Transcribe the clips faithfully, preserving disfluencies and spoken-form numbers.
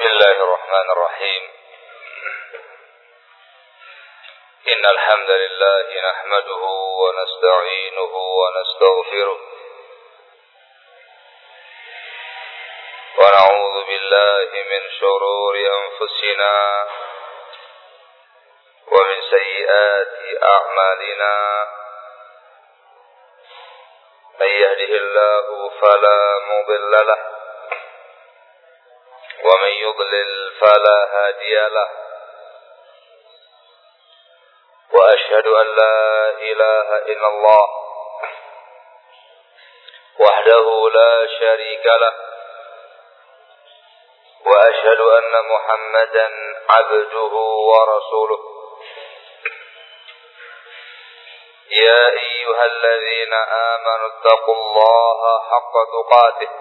الله الرحمن الرحيم إن الحمد لله نحمده ونستعينه ونستغفره ونعوذ بالله من شرور أنفسنا ومن سيئات أعمالنا من يهده الله فلا مضل له ومن يضلل فلا هادي له وأشهد أن لا إله إلا الله وحده لا شريك له وأشهد أن محمدا عبده ورسوله يا أيها الذين آمنوا اتقوا الله حق تقاته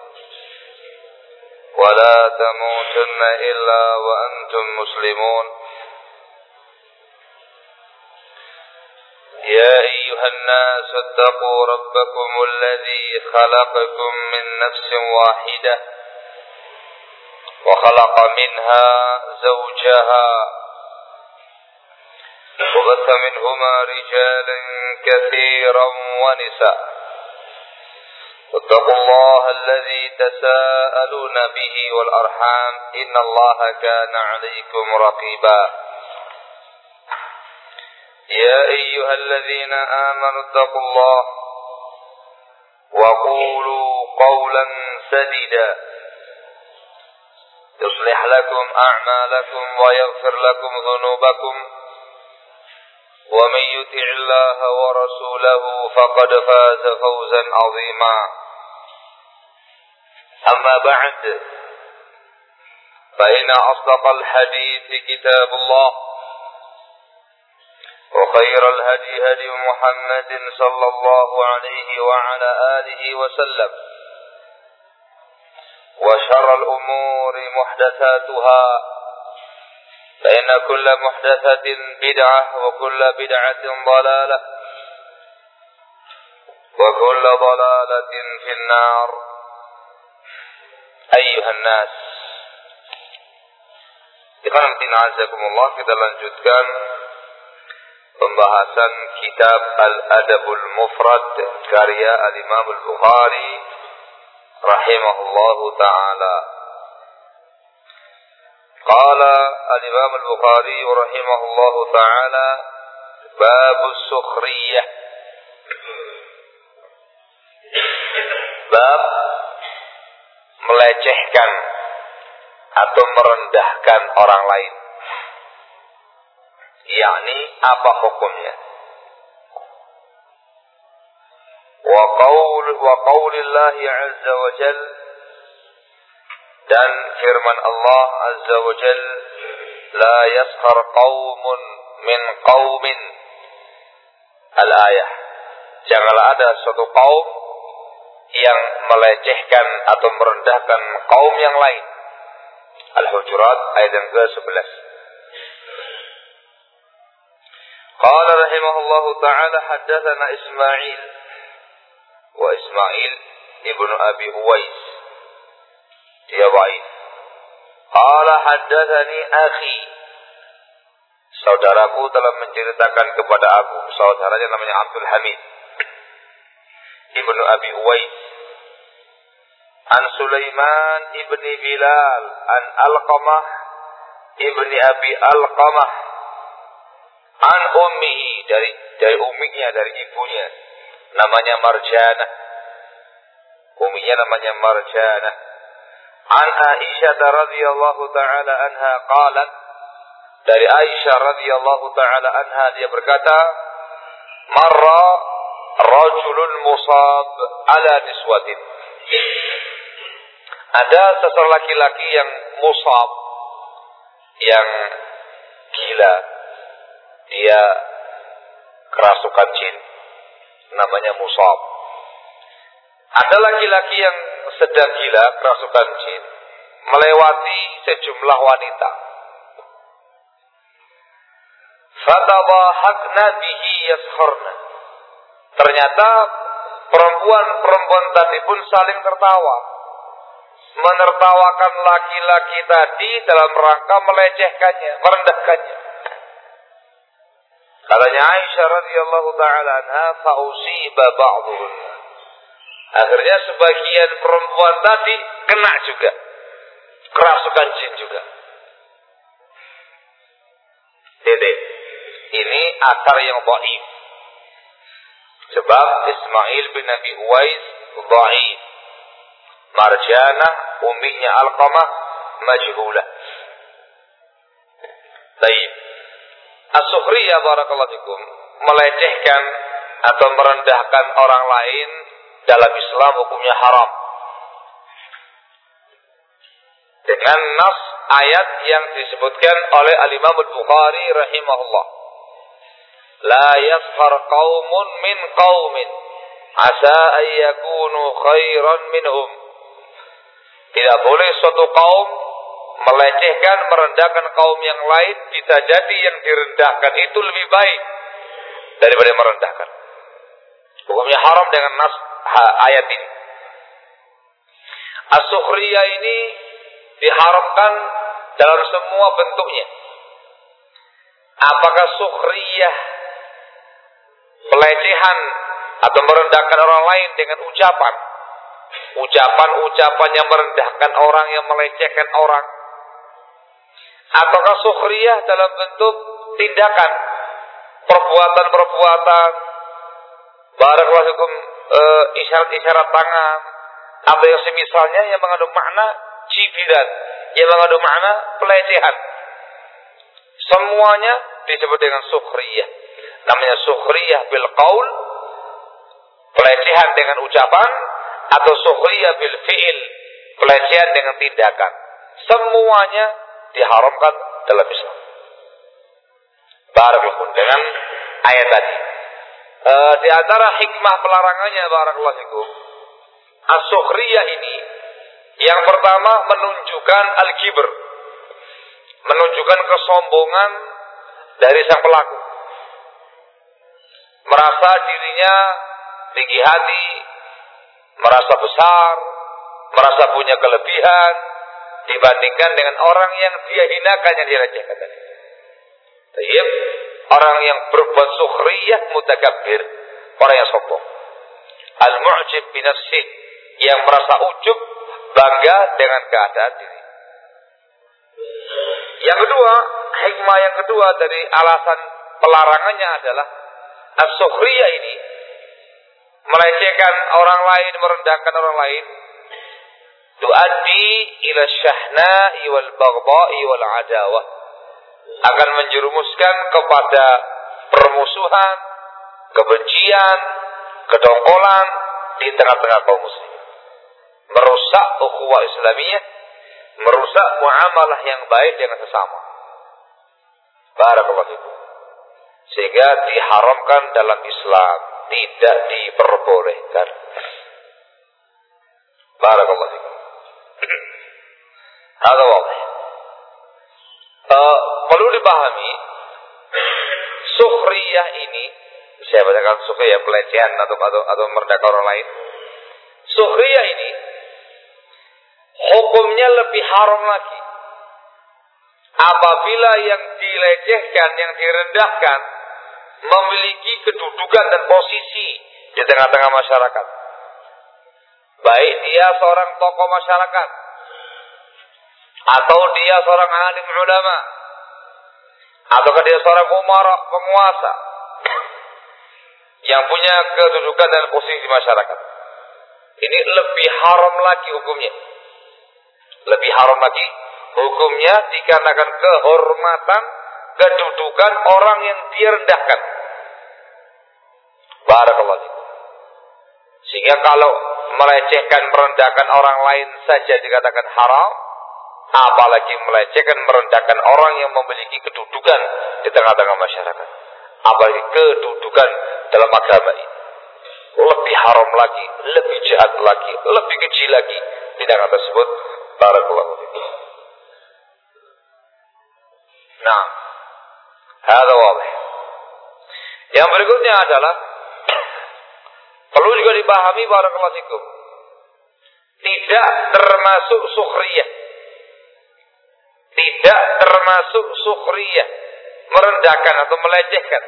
ولا تموتن إلا وأنتم مسلمون يا أيها الناس اتقوا ربكم الذي خلقكم من نفس واحدة وخلق منها زوجها وبث منهما رجالا كثيرا ونساء واتقوا الله الذي تساءلون به والأرحام إن الله كان عليكم رقيبا يا أيها الذين آمنوا اتقوا الله وقولوا قولا سديدا يصلح لكم أعمالكم ويغفر لكم ذنوبكم ومن يطع الله ورسوله فقد فاز فوزا عظيما أما بعد فإن أصدق الحديث كتاب الله وخير الهدي هدي محمد صلى الله عليه وعلى آله وسلم وشر الأمور محدثاتها فإن كل محدثة بدعة وكل بدعة ضلالة وكل ضلالة في النار أيها الناس. Ikhwan fillah, kita lanjutkan pembahasan kitab Al-Adabul Mufrad karya Al-Imam Al-Bukhari rahimahullahu ta'ala. Qala Al-Imam Al-Bukhari rahimahullahu ta'ala babus sukhriyah, bab melecehkan atau merendahkan orang lain, yakni apa hukumnya. Wa qaul wa qaulillahi azza wa jalla, dan firman Allah azza wa jalla, la yaskhar qaumun min qaumin, al-ayah, janganlah ada suatu kaum yang melecehkan atau merendahkan kaum yang lain. Al-Hujurat ayat yang ke sebelas. Qala rahimahullahu ta'ala haddatsana Ismail wa Ismail ibnu Abi Uwais, dia dhaif. Qala haddatsani akhi, saudaraku telah menceritakan kepada aku, saudaranya namanya Abdul Hamid ibnu Abi Uwais, an Sulaiman ibni Bilal an Alqamah ibni Abi Alqamah an ummihi, dari dari umminya, dari ibunya namanya Marjanah, umminya namanya Marjanah, an Aisyah radhiyallahu taala anha qalat, dari Aisyah radhiyallahu taala anha dia berkata, marra rajulun musab ala niswatin, ada seseorang laki-laki yang musab, yang gila, dia kerasukan jin, namanya musab. Ada laki-laki yang sedang gila kerasukan jin melewati sejumlah wanita. Fatabahakna bihi yaskharna, ternyata perempuan-perempuan tadi pun saling tertawa menertawakan laki-laki tadi dalam rangka melecehkannya, merendahkannya. Katanya Aisyah radhiyallahu taala anha, fausiba ba'dhum. Akhirnya sebagian perempuan tadi kena juga, kerasukan jin juga. Titik. Ini asar yang dhaif. Sebab Ismail bin Abi Uwais dhaif. Marjanah umminya Alqamah majhulah. Baik. As-sukhriyah barakallahu fikum, melecehkan atau merendahkan orang lain dalam Islam hukumnya haram. Dengan nas ayat yang disebutkan oleh Al-Imam Al-Bukhari rahimahullah. La yaskhar qaumun min qaumin asa an yakunu khairan minhum. Tidak boleh suatu kaum melecehkan, merendahkan kaum yang lain. Bisa jadi yang direndahkan itu lebih baik daripada merendahkan. Hukumnya haram dengan nas ayat ini. As-sukhriyah ini diharamkan dalam semua bentuknya. Apakah sukhriyah, pelecehan atau merendahkan orang lain dengan ucapan, ucapan-ucapan yang merendahkan orang, yang melecehkan orang, ataukah sukhriyah dalam bentuk tindakan, perbuatan-perbuatan, barakallahu fikum, e, isyarat-isyarat tangan, atau yang semisalnya yang mengandung makna cibiran, yang mengandung makna pelecehan. Semuanya disebut dengan sukhriyah. Namanya sukhriyah bil qaul, pelecehan dengan ucapan, atau sukhriyah bil fi'il, pelecehan dengan tindakan. Semuanya diharamkan dalam Islam. Barakallahu dengan ayat tadi. E, di antara hikmah pelarangannya barakallahu fikum, as-sukhriyah ini yang pertama menunjukkan al-kibr, menunjukkan kesombongan dari sang pelaku. Merasa dirinya tinggi hati, merasa besar, merasa punya kelebihan dibandingkan dengan orang yang dia hinakan, yang dia lecehkan tadi. Tayyib, orang yang berbuat sukhriyah mutakabbir, orang yang sombong. Al-mu'jib bi nafsih, yang merasa ujub, bangga dengan keadaan diri. Yang kedua, hikmah yang kedua dari alasan pelarangannya adalah as-sukhriyah ini, melecehkan orang lain, merendahkan orang lain, tuaddi ila syahna'i wal baghdha'i wal adawah, akan menjerumuskan kepada permusuhan, kebencian, kedongkolan di tengah-tengah kaum muslimin, merusak ukhuwah Islamiyah, merusak muamalah yang baik dengan sesama. Barakallahu fikum. Sehingga diharamkan dalam Islam, tidak diperbolehkan. Barakallahu fikum. Hadza wadih. Uh, perlu dipahami, sukhriyah ini, saya bacakan sukhriyah, pelecehan atau atau, atau merendahkan orang lain. Sukhriyah ini hukumnya lebih haram lagi apabila yang dilecehkan, yang direndahkan memiliki kedudukan dan posisi di tengah-tengah masyarakat. Baik dia seorang tokoh masyarakat, atau dia seorang alim ulama, atau dia seorang umara, penguasa yang punya kedudukan dan posisi di masyarakat. Ini lebih haram lagi hukumnya. Lebih haram lagi hukumnya dikarenakan kehormatan, kedudukan orang yang dia rendahkan. Barakallahu fikum. Sehingga kalau melecehkan, merendahkan orang lain saja dikatakan haram, apalagi melecehkan, merendahkan orang yang memiliki kedudukan di tengah-tengah masyarakat, apalagi kedudukan dalam agama ini. Lebih haram lagi, lebih jahat lagi, lebih keji lagi tindakan tersebut. Barakallahu fikum. Nah, hadza wadih. Yang berikutnya adalah perlu juga dipahami barakallahu fikum, tidak termasuk sukhriyah. Tidak termasuk sukhriyah, merendahkan atau melecehkan.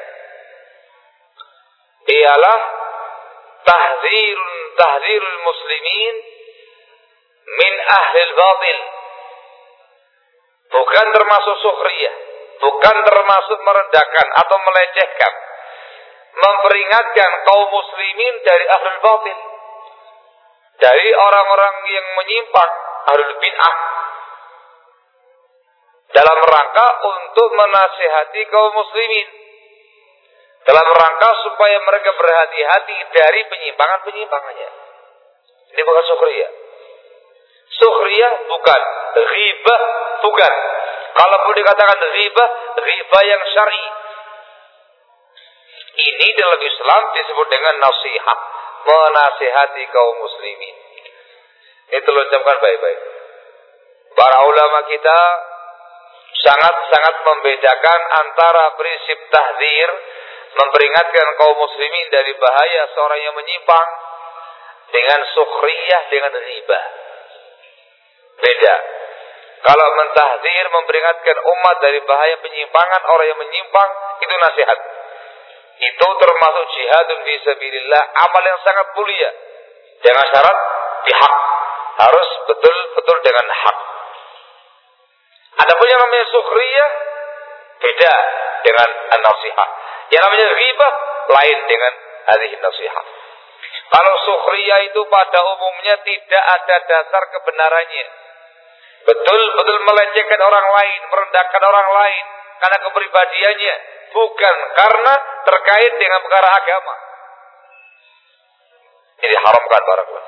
Ialah tahdzirun tahdzirul muslimin min ahlil batil. Bukan termasuk sukhriyah, bukan termasuk merendahkan atau melecehkan. Memperingatkan kaum muslimin dari ahlul batil, dari orang-orang yang menyimpang, ahlul bid'ah, dalam rangka untuk menasihati kaum muslimin, dalam rangka supaya mereka berhati-hati dari penyimpangan-penyimpangannya. Ini bukan sukhriyah. Sukhriyah bukan, ghibah bukan. Kalaupun dikatakan ghibah, ghibah yang syar'i. Ini dalam Islam disebut dengan nasihat, menasihati kaum muslimin. Itu ucapkan baik-baik. Para ulama kita sangat-sangat membedakan antara prinsip tahdzir, memperingatkan kaum muslimin dari bahaya seorang yang menyimpang, dengan sukhriyah, dengan ghibah. Beda. Kalau mentahdzir, memperingatkan umat dari bahaya penyimpangan orang yang menyimpang, itu nasihat. Itu termasuk jihadun fi sabilillah, amal yang sangat mulia. Dengan syarat bihaq, harus betul-betul dengan hak. Adapun yang namanya sukhriyah beda dengan an-nasihah. Yang namanya ghibah lain dengan hadhihi nasihat. Kalau sukhriyah itu pada umumnya tidak ada dasar kebenarannya. Betul-betul melecehkan orang lain, merendahkan orang lain karena kepribadiannya, bukan karena terkait dengan perkara agama. Ini haramkan barakallahu.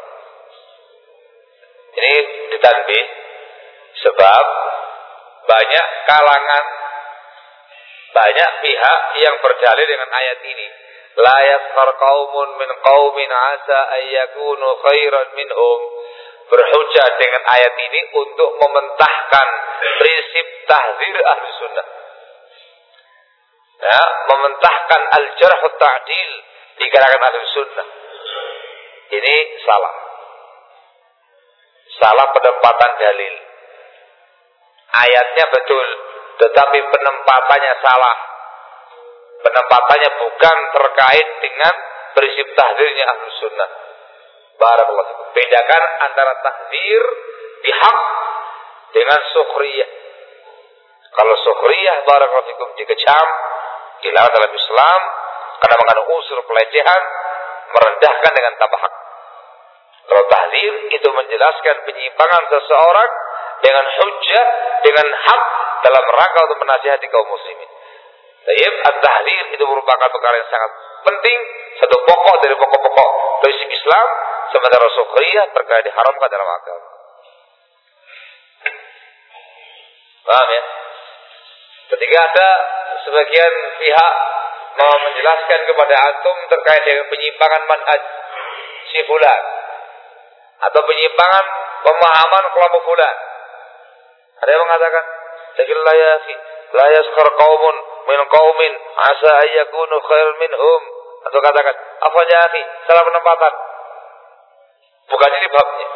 Ini ditanbih sebab banyak kalangan, banyak pihak yang berdalil dengan ayat ini. La yaskhar qaumun min qaumin asa ayyakunu khairan minhum. Berhujjah dengan ayat ini untuk mementahkan prinsip tahdzir ahli sunnah. Ya, mementahkan al-jarh ta'dil di kalangan ahli sunnah. Ini salah. Salah penempatan dalil. Ayatnya betul, tetapi penempatannya salah. Penempatannya bukan terkait dengan prinsip tahdzirnya ahli sunnah. Barakallahu fikum. Bedakan antara tahdzir bihaq dengan sukhriyah. Kalau sukhriyah barakallahu fikum dikecam, dilarang dalam Islam karena mengandung unsur pelecehan, merendahkan dengan tanpa hak. Kalau tahdzir itu menjelaskan penyimpangan seseorang dengan hujjah, dengan hak dalam rangka untuk menasihati kaum muslimin. Tayyib, at-tahdzir itu merupakan perkara yang sangat penting, satu pokok dari pokok-pokok prinsip Islam. Sementara sukhriyah perkara diharamkan dalam agama. Paham ya? Ketika ada sebagian pihak mau menjelaskan kepada antum terkait dengan penyimpangan manhaj si fulan atau penyimpangan pemahaman kelompok fulan, ada yang mengatakan, "Lakillah ya akhi, la yaskhar qaumun min qaumin asa ayyakunu khairan minhum." Atau katakan, "Apa ya akhi, salah penempatan." Bukan ini babnya.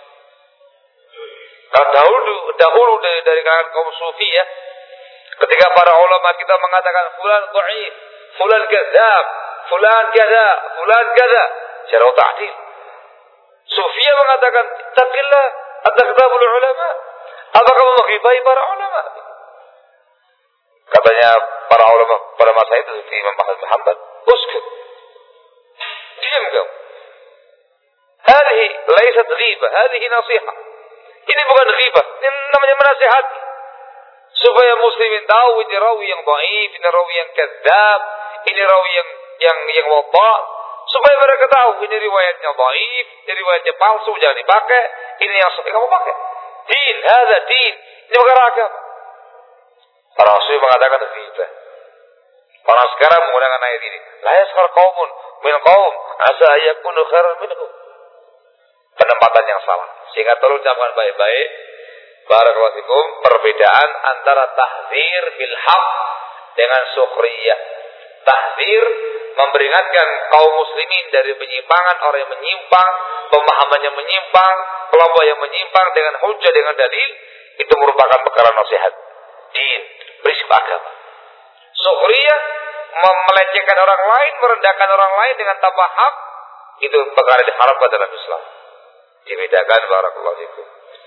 Kalau dahulu, dahulu dari, dari kalangan kaum sufi ya, ketika para ulama kita mengatakan fulan dhaif, fulan kadzab, fulan kada, fulan kada, cara ta'dil. Sufiyah mengatakan, "Taqillah, at-takdzabul ulama." Apakah kamu menghibai para ulama? Katanya para ulama pada masa itu seperti Imam Ahmad bin Hanbal, "Uskut." Diam kamu. Hadhihi laysat ghibah, hadhihi nasihah. Ini bukan ghibah, ini namanya menasihati. Supaya muslimin tahu ini rawi yang dhaif, ini rawi yang kadzab, ini rawi yang yang yang wadha, supaya mereka tahu ini riwayatnya dhaif, ini riwayatnya palsu, jangan dipakai. Ini yang sahih kamu pakai. Din, hadza din. Ini perkara agama. Para rasul mengatakan ghibah. Orang sekarang menggunakan ayat ini. La yaskhar qaumun min qaum asa yakunu khairan minhum. Penempatan yang salah. Sehingga tolong ucapkan baik-baik. Barakallahu fikum, perbedaan antara tahdzir bil haq dengan sukhriyah. tahdzir, memperingatkan kaum muslimin dari penyimpangan orang yang menyimpang, pemahamannya menyimpang, kelompok yang menyimpang dengan hujah, dengan dalil, itu merupakan perkara nasihat din, prinsip agama. Sukhriyah, melecehkan orang lain, merendahkan orang lain dengan tanpa hak, itu perkara diharamkan dalam Islam. Dibedakan, barakallahu fikum.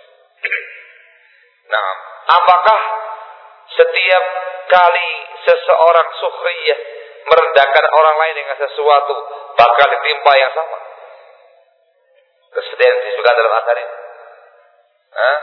Nah, apakah setiap kali seseorang sukhriyah merendahkan orang lain dengan sesuatu bakal ditimpa yang sama? Kesedihan disebutkan dalam asar ini. Hah?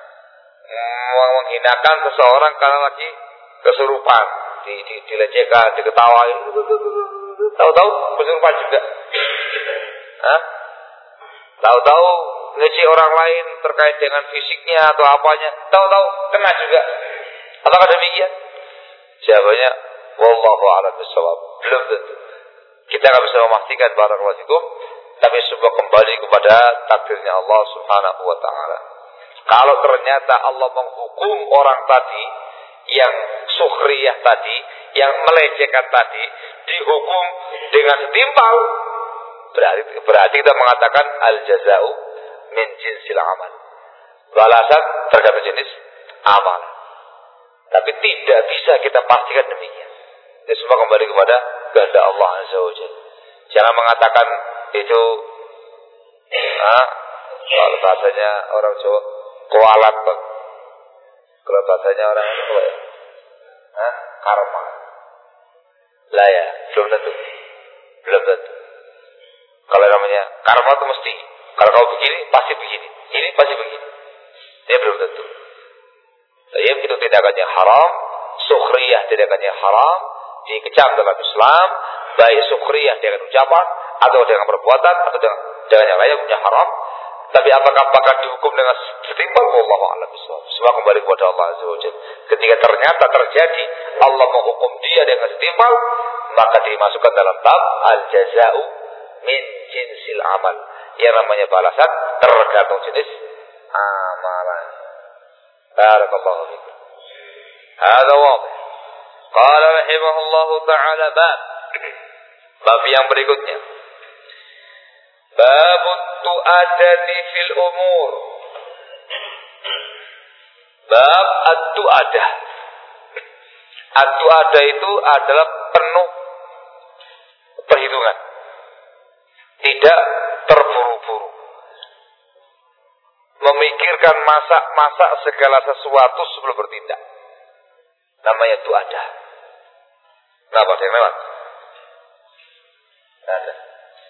Menghinakan seseorang karena lagi kesurupan, di, di, dilecehkan, diketawai, tahu-tahu kesurupan juga. Hah? Tahu-tahu ngecek orang lain terkait dengan fisiknya atau apanya, tahu-tahu kena juga. Apakah demikian? Jawabannya, wallahu a'lam bishawab. Belum tentu. Kita nggak bisa memastikan barakallahu fikum, tapi semua kembali kepada takdirnya Allah Subhanahu wa taala. Kalau ternyata Allah menghukum orang tadi yang sukhriyah tadi, yang melecehkan tadi, dihukum dengan setimpal, berarti berarti kita mengatakan al jazau min jinsil amal. Balasan tergantung jenis amal. Tapi tidak bisa kita pastikan demikian. Itu semua kembali kepada kehendak Allah Azza wa Jalla. Jangan mengatakan itu, ah, kalau bahasanya orang Jawa, kualat. Kalau bahasanya orang itu apa ya? Hah? Karma. Lah ya, belum tentu. Belum tentu. Kalau namanya karma itu mesti, kalau kau begini, pasti begini. Ini pasti begini. Ini belum tentu. Jadi itu tindakannya haram, sukhriyah tindakannya haram, dikecam dalam Islam, baik sukhriyah dengan ucapan, atau dengan perbuatan, atau dengan, dengan yang lainnya punya haram. Tapi apakah apakah dihukum dengan setimpal? Wallahu a'lam bishawab. Semua kembali kepada Allah Azza wa Jalla. Ketika ternyata terjadi Allah menghukum dia dengan setimpal, maka dimasukkan dalam bab al-jaza'u min jinsil amal. Yang namanya balasan tergantung jenis amalan. Barakallahu fikum. Hadza wadih. Qala rahimahullahu ta'ala bab. Bab yang berikutnya. Bab tu'adati fil umur. Bab at-tu'adah. At-tu'adah itu adalah penuh perhitungan. Tidak terburu-buru. Memikirkan masak-masak segala sesuatu sebelum bertindak. Namanya tu'adah. Kenapa ada yang lewat? Tidak ada.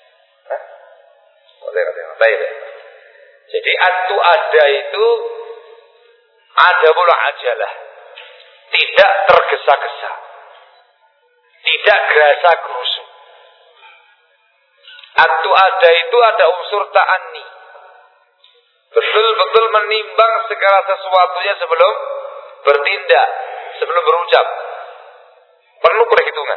Baik. Jadi atu ada itu ada pula ajalah, tidak tergesa-gesa, tidak gerasa gerusu. Atu ada itu ada unsur ta'anni, betul-betul menimbang segala sesuatunya sebelum bertindak, sebelum berucap, penuh perhitungan.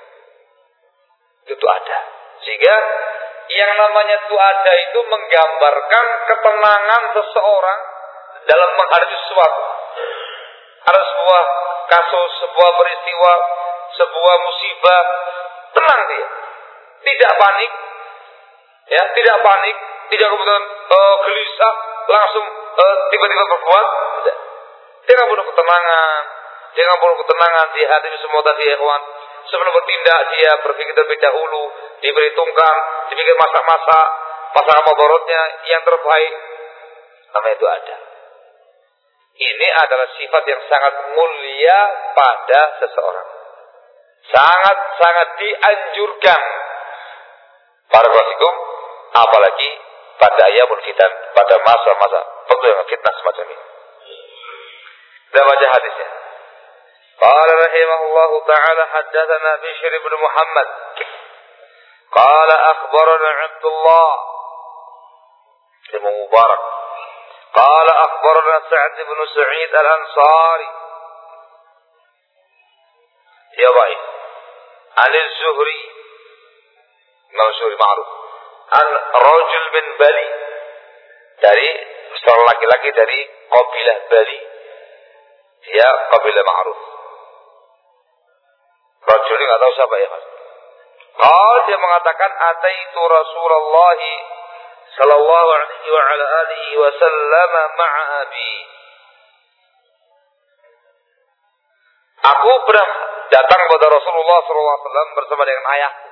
Itu ada. Sehingga yang namanya tu'ada itu menggambarkan ketenangan seseorang dalam menghadapi sesuatu. Ada sebuah kasus, sebuah peristiwa, sebuah musibah, tenang dia, tidak panik, ya, tidak panik, tidak kemudian uh, gelisah, langsung uh, tiba-tiba berbuat. Tidak. Dia nggak perlu ketenangan, dia nggak perlu ketenangan di hati semua tadi, ya kawan. Sebelum bertindak dia berpikir terlebih dahulu, diperhitungkan, dipikir masak-masak, masalah mudaratnya yang terbaik. Namanya itu ada. Ini adalah sifat yang sangat mulia pada seseorang. Sangat-sangat dianjurkan. Barakallahu, apalagi pada ayamul fitan, pada masa-masa penuh dengan fitnah semacam ini. Kita baca hadisnya. قال رحمه الله تعالى حدثنا بشر بن محمد قال أخبرنا عبد الله بن مبارك قال أخبرنا سعد بن سعيد الأنصاري يا ضعيف عن الزهري مشهور معروف عن رجل من بلي dari seorang laki-laki dari kabilah Bali, dia kabilah ma'ruf. Rajul Dodi nggak tahu siapa ya Mas. Kalau dia mengatakan ataitu Rasulullah sallallahu alaihi wa ala alihi wasallam ma'a abi. Aku pernah datang kepada Rasulullah sallallahu alaihi wasallam bersama dengan ayahku.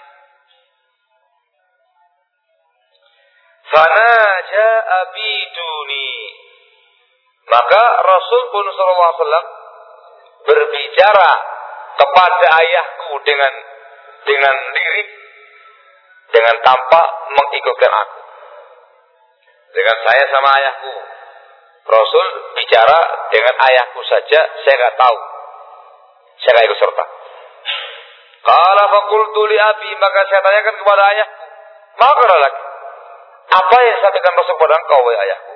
Fanaja abi duni. Maka Rasul pun sallallahu alaihi wasallam berbicara kepada ayahku dengan dengan lirik, dengan tanpa mengikutkan aku. Dengan saya sama ayahku. Rasul bicara dengan ayahku saja, saya nggak tahu. Saya nggak ikut serta. Qala faqultu li abi, maka saya tanyakan kepada ayahku, maka lagi, apa yang sampaikan Rasul kepada engkau, wahai ayahku?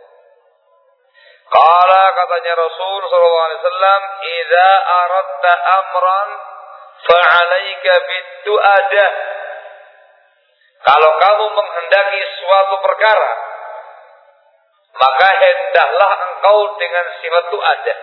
Qala, katanya Rasul sallallahu alaihi wasallam, idza aradta amran fa'alaika bid-du'adah. Kalau kamu menghendaki suatu perkara, maka hendaklah engkau dengan sifat du'adah.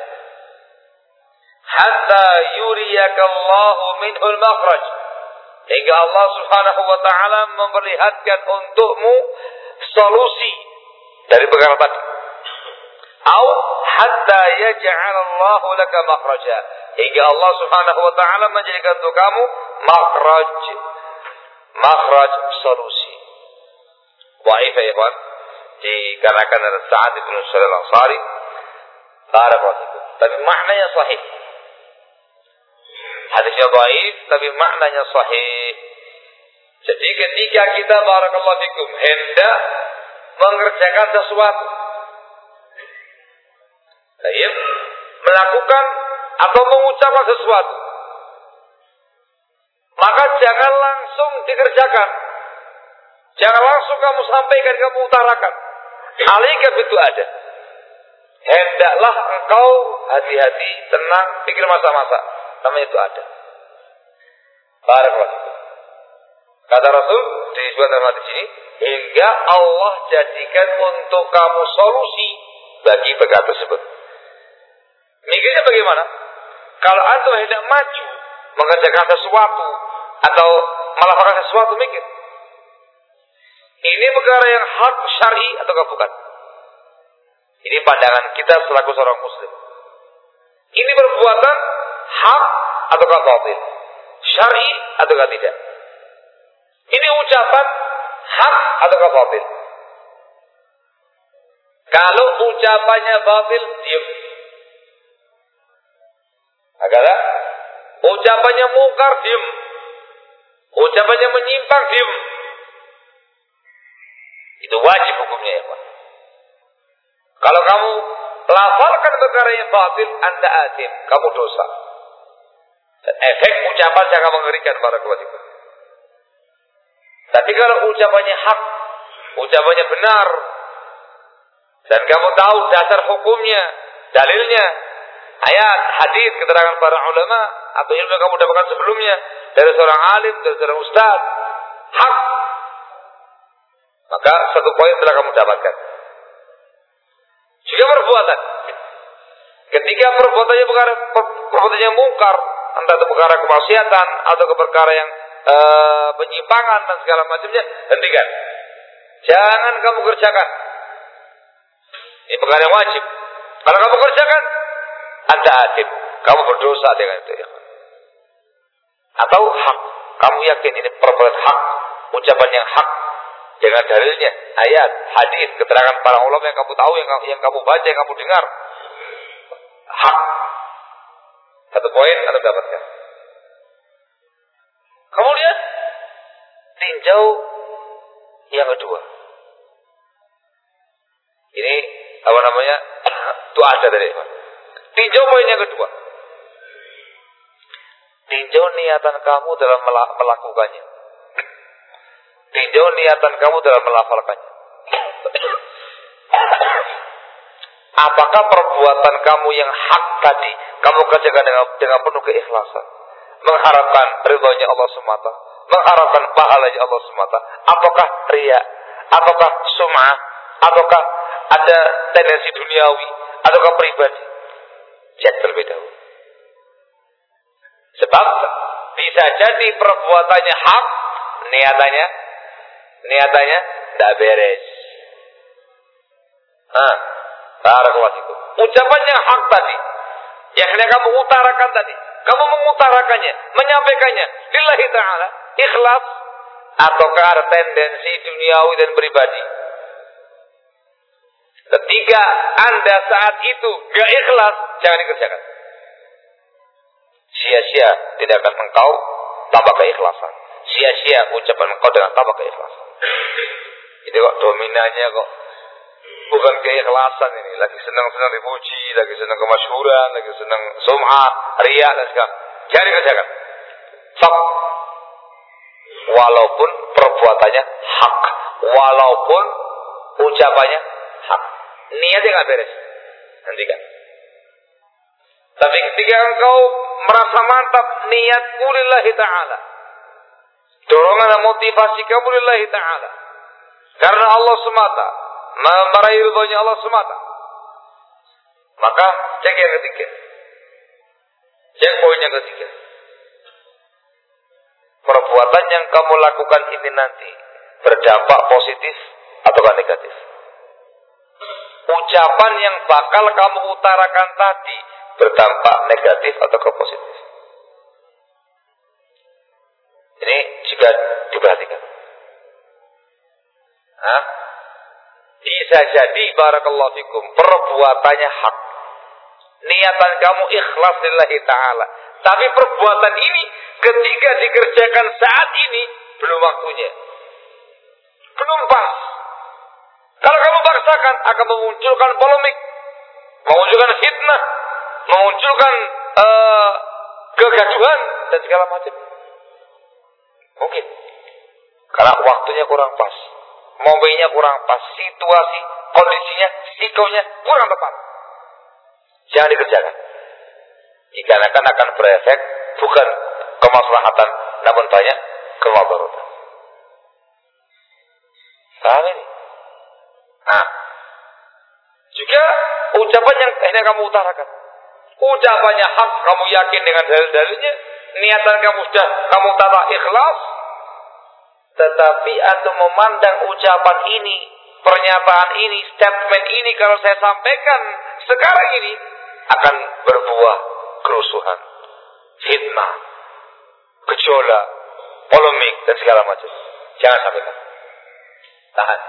Hatta yuriyakallahu minhul makhraj. Hingga Allah subhanahu wa ta'ala memperlihatkan untukmu solusi dari perkara tadi. Au hatta yaj'alallahu laka makhraja. Hingga Allah subhanahu wa ta'ala menjadikan untuk kamu makhraj. Makhraj solusi. Wa'if ya ikhwan. Dikarenakan ada Sa'ad bin Sa'id al-Ansari. Barakallahu. Tapi maknanya sahih. Hadisnya dhaif tapi maknanya sahih. Jadi ketika kita barakallahu fikum hendak mengerjakan sesuatu, baik, melakukan atau mengucapkan sesuatu, maka jangan langsung dikerjakan. Jangan langsung kamu sampaikan, kamu utarakan. Alaika bitu ada. Hendaklah engkau hati-hati, tenang, pikir masa-masa. Namanya itu ada. Barakallahu. Kata Rasul di suatu hadis ini, hingga Allah jadikan untuk kamu solusi bagi perkara tersebut. Mikirnya bagaimana? Kalau antum hendak maju mengerjakan sesuatu atau melakukan sesuatu, mikir. Ini perkara yang hak syar'i atau bukan? Ini pandangan kita selaku seorang muslim. Ini perbuatan hak atau batil? Syar'i atau tidak? Ini ucapan hak atau batil? Kalau ucapannya batil, diam. Agar ucapannya mungkar, diam. Ucapannya menyimpang, diam. Itu wajib hukumnya ya Pak. Kalau kamu lafalkan perkara yang batil, anda atim, kamu dosa. Dan efek ucapan sangat mengerikan para keluarga. Tapi kalau ucapannya hak, ucapannya benar, dan kamu tahu dasar hukumnya, dalilnya, ayat, hadis, keterangan para ulama, atau ilmu yang kamu dapatkan sebelumnya, dari seorang alim, dari seorang ustaz, hak, maka satu poin telah kamu dapatkan. Juga perbuatan. Ketika perbuatannya perkara perbuatannya mungkar, entah itu perkara kemaksiatan atau ke perkara yang e, penyimpangan dan segala macamnya, hentikan. Jangan kamu kerjakan. Ini perkara yang wajib. Kalau kamu kerjakan, anda atim, kamu berdosa dengan itu ya. Atau hak, kamu yakin ini perbuatan hak, ucapan yang hak, dengan dalilnya, ayat, hadis, keterangan para ulama yang kamu tahu, yang, yang kamu baca, yang kamu dengar. Hak. Satu poin Anda dapatkan. Kemudian tinjau yang kedua. Ini apa namanya? Itu ada dari tinjau poin yang kedua. Tinjau niatan kamu dalam melakukannya. Tinjau niatan kamu dalam melafalkannya. Apakah perbuatan kamu yang hak tadi kamu kerjakan dengan, dengan penuh keikhlasan, mengharapkan ridhonya Allah semata, mengharapkan pahalanya Allah semata? Apakah riya? Apakah sum'ah? Apakah ada tendensi duniawi? Ataukah pribadi? Cek terlebih dahulu. Sebab Bisa jadi perbuatannya hak, niatannya, niatannya tidak beres. Nah, barakallahu fikum. Ucapannya hak tadi, yang kamu utarakan tadi, kamu mengutarakannya, menyampaikannya, lillahi ta'ala, ikhlas, ataukah ada tendensi duniawi dan pribadi? Ketika Anda saat itu gak ikhlas, jangan dikerjakan. Sia-sia tindakan engkau tanpa keikhlasan. Sia-sia ucapan engkau dengan tanpa keikhlasan. Ini kok dominannya kok bukan keikhlasan ini. Lagi senang-senang dipuji, lagi senang kemasyhuran, lagi senang sum'ah, riya dan segala. Jangan dikerjakan. Stop. Walaupun perbuatannya hak, walaupun ucapannya hak, niatnya nggak beres. Hentikan. Tapi ketika engkau merasa mantap niatku lillahi ta'ala, dorongan dan motivasi kamu lillahi ta'ala, karena Allah semata, meraih ridhonya Allah semata, maka cek yang ketiga, cek poin yang ketiga. Perbuatan yang kamu lakukan ini nanti berdampak positif ataukah negatif? Ucapan yang bakal kamu utarakan tadi berdampak negatif ataukah positif? Ini juga diperhatikan. Hah? Bisa jadi barakallahu fikum perbuatannya hak, niatan kamu ikhlas lillahi ta'ala, tapi perbuatan ini ketika dikerjakan saat ini belum waktunya, belum pas. Kalau kamu paksakan akan memunculkan polemik, memunculkan fitnah, memunculkan uh, kegaduhan dan segala macam. Mungkin karena waktunya kurang pas, momennya kurang pas, situasi, kondisinya, risikonya kurang tepat. Jangan dikerjakan. Dikarenakan akan berefek bukan kemaslahatan, namun banyak kemudaratan. Paham ini? Nah, juga ucapan yang ini kamu utarakan, ucapannya hak, kamu yakin dengan dalil-dalilnya, niatan kamu sudah kamu tata ikhlas, tetapi atau memandang ucapan ini, pernyataan ini, statement ini kalau saya sampaikan sekarang ini akan berbuah kerusuhan, fitnah, gejolak, polemik dan segala macam. Jangan sampaikan. Tahan.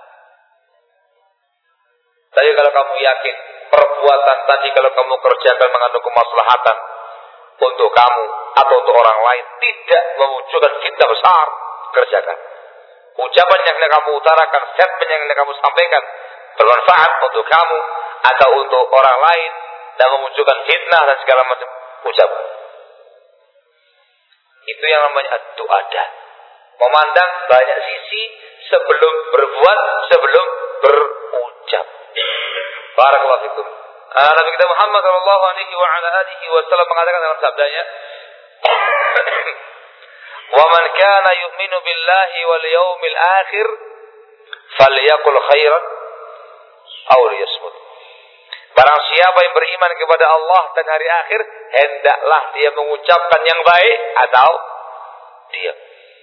Tapi kalau kamu yakin perbuatan tadi kalau kamu kerjakan mengandung kemaslahatan untuk kamu atau untuk orang lain, tidak memunculkan fitnah besar, kerjakan. Ucapan yang kamu utarakan, statement yang kamu sampaikan bermanfaat untuk kamu atau untuk orang lain dan memunculkan fitnah dan segala macam, ucapan. Itu yang namanya ad-du'adah. Memandang banyak sisi sebelum berbuat, sebelum berucap. Barakallahu fikum. Uh, Nabi kita Muhammad sallallahu alaihi wa ala alihi wasallam mengatakan dalam sabdanya, "Wa man kana yu'minu billahi wal yawmil akhir falyaqul khairan aw liyasmut." Barang siapa yang beriman kepada Allah dan hari akhir, hendaklah dia mengucapkan yang baik atau diam.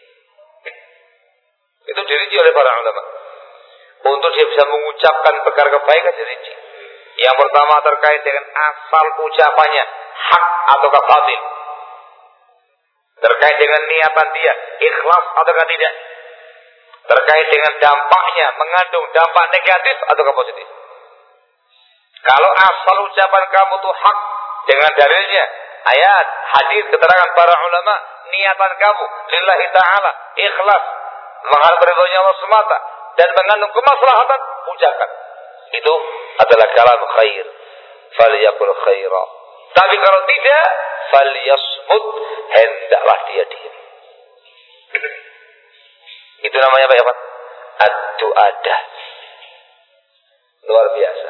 Itu dirinci oleh para ulama. Untuk dia bisa mengucapkan perkara kebaikan dirinci. Yang pertama terkait dengan asal ucapannya, hak atau batil. Terkait dengan niatan dia, ikhlas atau tidak. Terkait dengan dampaknya, mengandung dampak negatif atau positif. Kalau asal ucapan kamu itu hak dengan dalilnya, ayat, hadis, keterangan para ulama, niatan kamu lillahi ta'ala, ikhlas, mengharap ridhonya Allah semata dan mengandung kemaslahatan, ucapkan. Itu adalah kalam khair. Falyaqul khaira. Tapi kalau tidak, falyasmut, hendaklah dia diam. Itu namanya apa ya, Pak? Ad-du'adah. Luar biasa.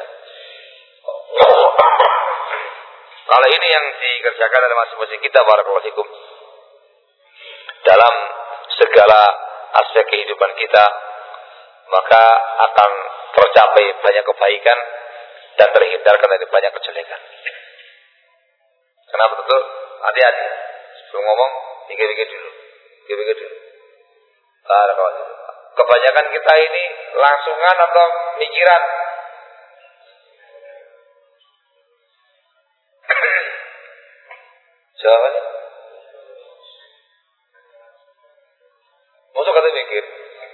Kalau ini yang dikerjakan oleh masing-masing kita, barakallahu fikum, dalam segala aspek kehidupan kita, maka akan tercapai banyak kebaikan dan terhindarkan dari banyak kejelekan. Kenapa betul? Hati-hati. Sebelum ngomong, Pikir-pikir dulu. Pikir-pikir dulu. Barakallahu. Kebanyakan kita ini langsungan atau mikiran? Jawabannya? Masuk kata mikir.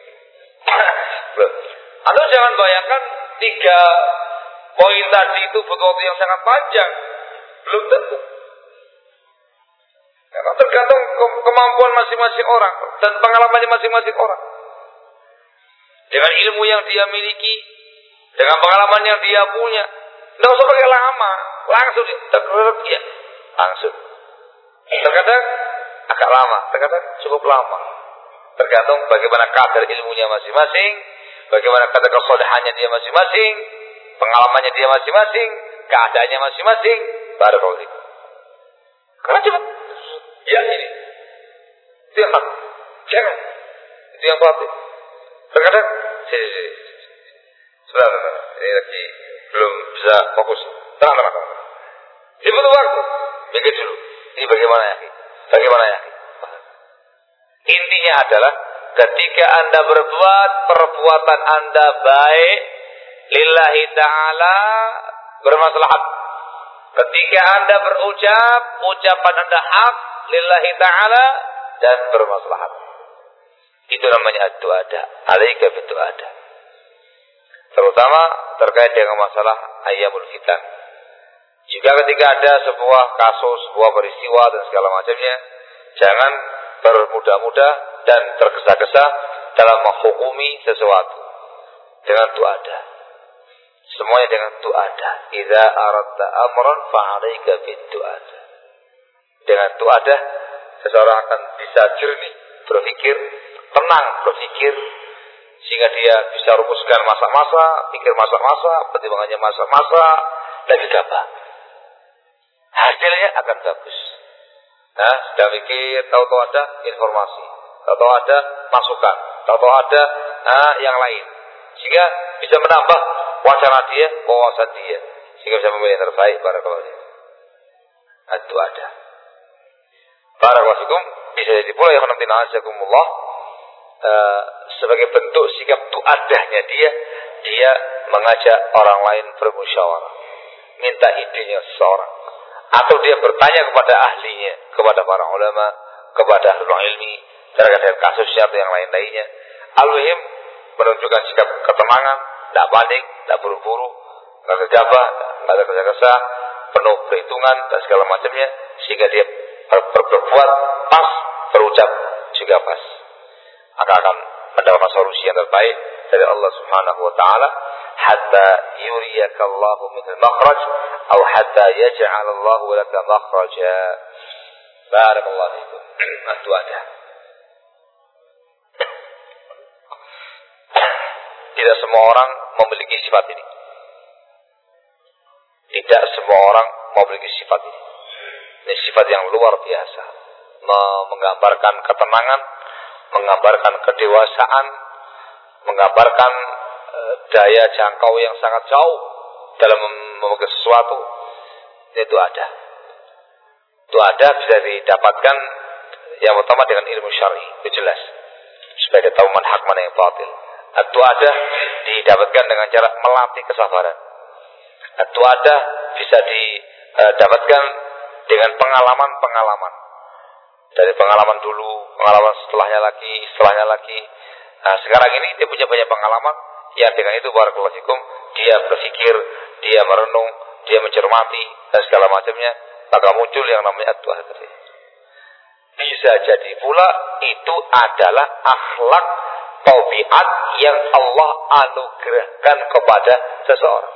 Anda jangan bayangkan tiga poin tadi itu butuh waktu yang sangat panjang. Belum tentu. Karena tergantung ke- kemampuan masing-masing orang dan pengalamannya masing-masing orang. Dengan ilmu yang dia miliki, dengan pengalaman yang dia punya, tidak usah pakai lama, langsung tergerek ya, langsung. Terkadang agak lama, terkadang cukup lama. Tergantung bagaimana kadar ilmunya masing-masing, bagaimana kadar kesolehannya dia masing-masing, pengalamannya dia masing-masing, keadaannya masing-masing. Barakallahu fikum. Karena cepat. Ya ini. Itu yang satu. Jangan. Itu yang batin. Terkadang, sini, sini. Sebentar, sebentar. Ini lagi belum bisa fokus. Tenang, tenang, tenang. Ini butuh waktu. Mikir dulu. Ini bagaimana ya? Bagaimana ya? Intinya adalah ketika Anda berbuat perbuatan Anda baik lillahi ta'ala bermaslahat. Ketika Anda berucap ucapan Anda hak lillahi ta'ala dan bermaslahat. Itu namanya ad-du'ada. Alaika bid-du'ada. Terutama terkait dengan masalah ayyamul fitan. Jika ketika ada sebuah kasus, sebuah peristiwa dan segala macamnya, jangan bermudah-mudah dan tergesa-gesa dalam menghukumi sesuatu dengan tu'ada. Semuanya dengan tu'ada. Idza aradta amran fa'alaika bid-du'ada. Dengan tu'ada seseorang akan bisa jernih berpikir, tenang berpikir, sehingga dia bisa rumuskan masa-masa, pikir masa-masa, pertimbangannya masa-masa, dan gegabah. Hasilnya akan bagus. Nah, sedang mikir, tahu-tahu ada informasi, tahu-tahu ada masukan, tahu-tahu ada nah, yang lain, sehingga bisa menambah wacana dia, wawasan dia, sehingga bisa memilih yang terbaik. Barakallahu fikum. Itu ada. Barakallahu fikum. Bisa jadi pula ya khonamtina azakumullah, uh, sebagai bentuk sikap tu'adahnya dia, dia mengajak orang lain bermusyawarah, minta idenya seseorang, atau dia bertanya kepada ahlinya, kepada para ulama, kepada ahlul ilmi terkait dengan kasusnya atau yang lain-lainnya. Al-muhim menunjukkan sikap ketenangan, tidak panik, tidak buru-buru, tidak gegabah, tidak ada gesa-gesa, penuh perhitungan dan segala macamnya, sehingga dia ber ber berbuat pas, berucap juga pas. Maka akan mendapatkan solusi yang terbaik dari Allah Subhanahu wa taala, hatta yuriyakallahu minal makhraj atau hatta yaj'alallahu laka makhraja. Barakallahu fikum. Itu ada. Tidak semua orang memiliki sifat ini. Tidak semua orang memiliki sifat ini. Ini sifat yang luar biasa, menggambarkan ketenangan, menggambarkan kedewasaan, menggambarkan e, daya jangkau yang sangat jauh dalam memegang sesuatu. Itu ada. Itu ada bisa didapatkan yang pertama dengan ilmu syar'i, itu jelas. Supaya kita tahu mana hak mana yang batil. Itu ada didapatkan dengan cara melatih kesabaran. Itu ada bisa didapatkan dengan pengalaman-pengalaman. Dari pengalaman dulu, pengalaman setelahnya lagi, setelahnya lagi. Nah, sekarang ini dia punya banyak pengalaman yang dengan itu barakallahu fikum, dia berpikir, dia merenung, dia mencermati dan segala macamnya, maka muncul yang namanya at-tu'ad. Bisa jadi pula itu adalah akhlak tabiat yang Allah anugerahkan kepada seseorang.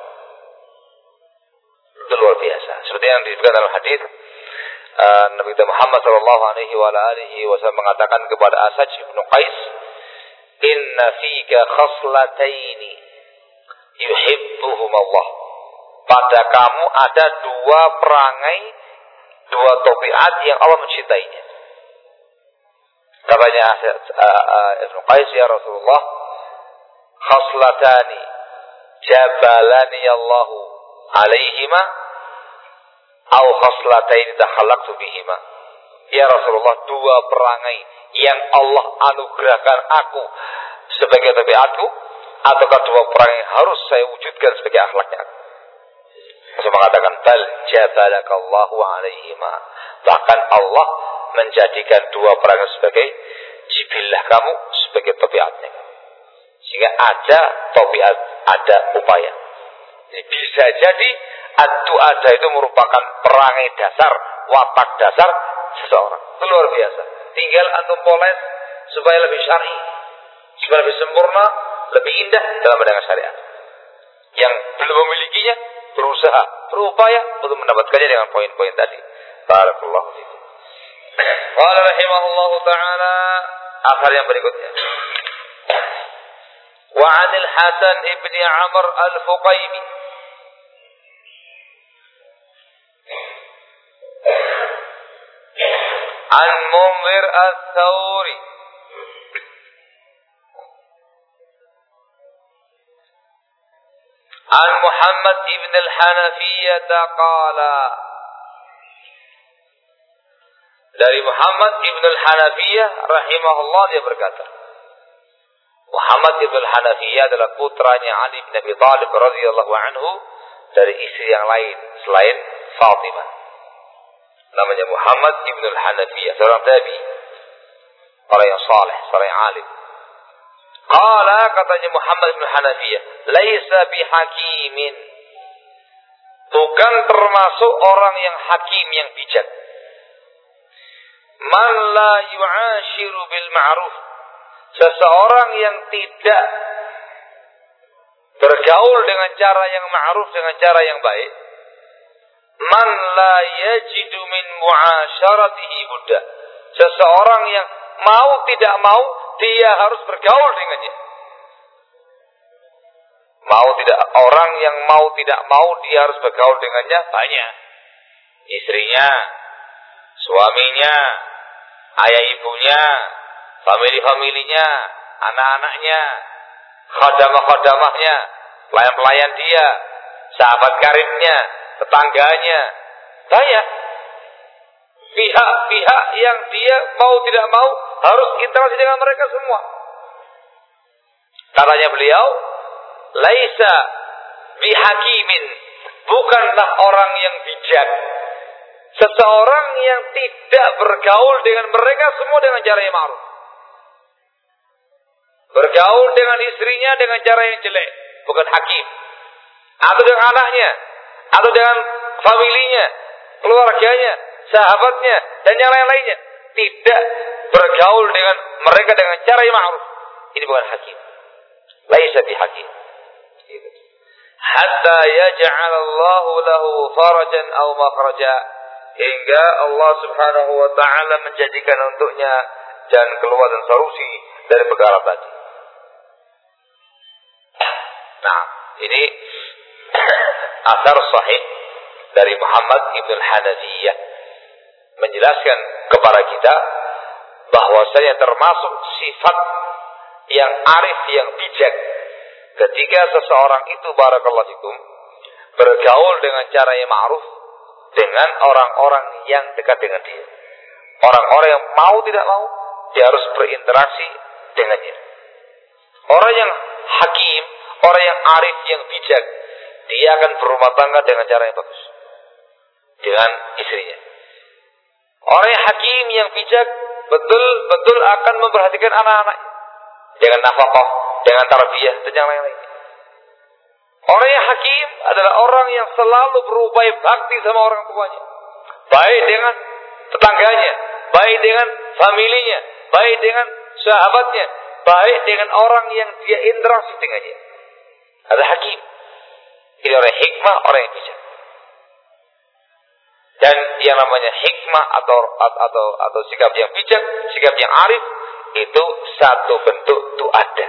Itu luar biasa. Seperti yang disebutkan dalam hadis, uh, Nabi Muhammad sallallahu alaihi wasallam mengatakan kepada Asaj bin Qais, "Inna fika khaslataini yuhibbuhum Allah." Pada kamu ada dua perangai, dua tabiat yang Allah mencintainya. Katanya Ibnu Qais, ya Rasulullah, khaslatani jabalani Allahu alaihima au khaslataini takhallaqtu bihima. ya Rasulullah, dua perangai yang Allah anugerahkan aku sebagai tabiatku, ataukah dua perangai yang harus saya wujudkan sebagai akhlaknya aku? Rasul mengatakan, bal jabalakallahu alaihima. Bahkan Allah menjadikan dua perangai sebagai jibillah kamu, sebagai tabiatnya. Sehingga ada tabiat, ada upaya. Jadi bisa jadi ad-du'ada itu merupakan perangai dasar, watak dasar seseorang. Itu luar biasa. Tinggal antum poles supaya lebih syar'i, supaya lebih sempurna, lebih indah dalam mendengar syariat. Yang belum memilikinya berusaha, berupaya untuk mendapatkannya dengan poin-poin tadi. Barakallahu fikum. Qala rahimahullahu ta'ala, akhir yang berikutnya. Wa 'anil Hasan ibn Amr al-Fuqaimi an Munzir al-Thawri an Muhammad ibn al-Hanafiyyah qala, dari Muhammad ibn al-Hanafiyyah rahimahullah dia berkata, Muhammad ibn al-Hanafiyyah adalah putranya Ali bin Abi Thalib radhiyallahu anhu dari istri yang lain selain Fatimah. Namanya Muhammad ibn al-Hanafiyyah, seorang tabi, orang yang saleh, seorang yang alim. Qala, katanya Muhammad ibn al-Hanafiyyah, laisa bihakimin, bukan termasuk orang yang hakim, yang bijak. Man la yu'ashiru bil ma'ruf, seseorang yang tidak bergaul dengan cara yang ma'ruf, dengan cara yang baik. Man la yajidu min mu'asyaratihi budda, seseorang yang mau tidak mau dia harus bergaul dengannya. Mau tidak, orang yang mau tidak mau dia harus bergaul dengannya banyak. Istrinya, suaminya, ayah ibunya, famili-familinya, anak-anaknya, khadamah-khadamahnya, pelayan-pelayan dia, sahabat karibnya, tetangganya, banyak pihak-pihak yang dia mau tidak mau harus interaksi dengan mereka semua. Katanya beliau, laisa bihakimin, bukanlah orang yang bijak, seseorang yang tidak bergaul dengan mereka semua dengan cara yang ma'ruf. Bergaul dengan istrinya dengan cara yang jelek, bukan hakim. Atau dengan anaknya, atau dengan familinya, keluarganya, sahabatnya, dan yang lain-lainnya. Tidak bergaul dengan mereka dengan cara yang ma'ruf. Ini bukan hakim. Laisa bihakim. Hatta yaj'alallahu lahu farajan aw makhraja, hingga Allah Subhanahu wa ta'ala menjadikan untuknya jalan keluar dan solusi dari perkara tadi. Nah, ini asar sahih dari Muhammad ibn al-Hanafiyyah menjelaskan kepada kita bahwasanya termasuk sifat yang arif, yang bijak, ketika seseorang itu barakallahu fikum bergaul dengan cara yang ma'ruf dengan orang-orang yang dekat dengan dia. Orang-orang yang mau tidak mau dia harus berinteraksi dengannya. Orang yang hakim, orang yang arif, yang bijak, dia akan berumah tangga dengan cara yang bagus dengan istrinya. Orang yang hakim, yang bijak, betul-betul akan memperhatikan anak-anaknya dengan nafkah, dengan tarbiyah, dan yang lain-lain. Orang yang hakim adalah orang yang selalu berupaya bakti sama orang tuanya, baik dengan tetangganya, baik dengan familinya, baik dengan sahabatnya, baik dengan orang yang dia interaksi dengannya. Ada hakim. Ini orang hikmah, orang yang bijak. Dan yang namanya hikmah atau atau atau sikap yang bijak, sikap yang arif, itu satu bentuk tu'adah.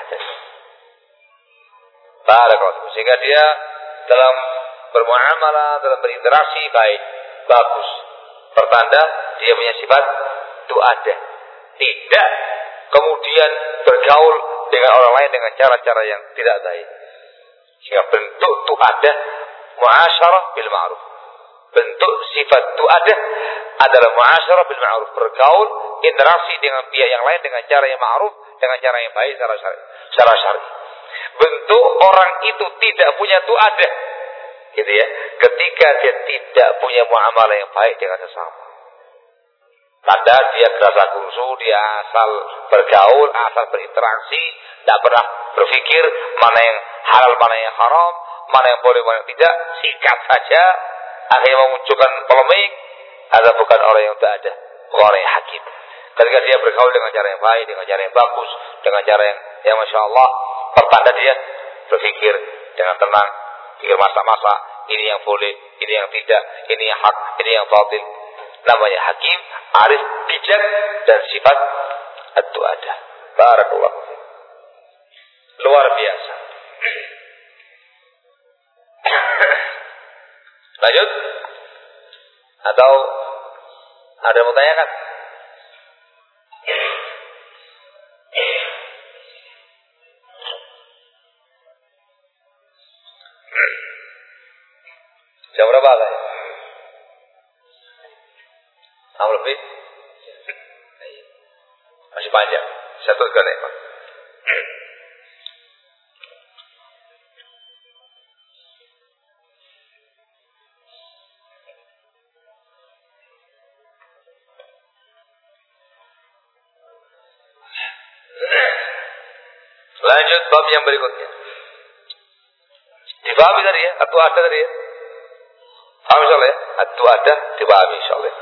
Barakallahu. Sehingga dia dalam bermuamalah, dalam berinteraksi baik, bagus. Pertanda dia punya sifat tu'adah. Tidak kemudian bergaul dengan orang lain dengan cara-cara yang tidak baik. Sehingga bentuk tu'adah muasyarah bil ma'ruf. bentuk sifat tu'adah adalah muasyarah bil ma'ruf, bergaul, interaksi dengan pihak yang lain dengan cara yang ma'ruf, dengan cara yang baik secara syar'i. Secara syar'i. Bentuk orang itu tidak punya tu'adah, gitu ya, ketika dia tidak punya muamalah yang baik dengan sesama. Tanda dia gerasa gerusu, dia asal bergaul, asal berinteraksi, tidak pernah berpikir mana yang halal, mana yang haram, mana yang boleh, mana yang tidak, sikat saja, akhirnya memunculkan polemik. Ada bukan orang yang tak ada, bukan orang yang hakim. Ketika dia bergaul dengan cara yang baik, dengan cara yang bagus, dengan cara yang, yang masya Allah, pertanda dia berpikir dengan tenang, pikir masa-masa, ini yang boleh, ini yang tidak, ini yang hak, ini yang batil. Namanya hakim, arif, bijak, dan sifat at-tu'adah. Barakallahu fiik. Luar biasa. Lanjut? Atau ada yang mau tanyakan? Jam berapa katanya? Enam lebih? Masih panjang. Saya teruskan ya, Pak. Lanjut bab yang berikutnya. Dipahami tadi ya, atau ada tadi ya. Paham insyaallah ya, atau ada dipahami insyaallah.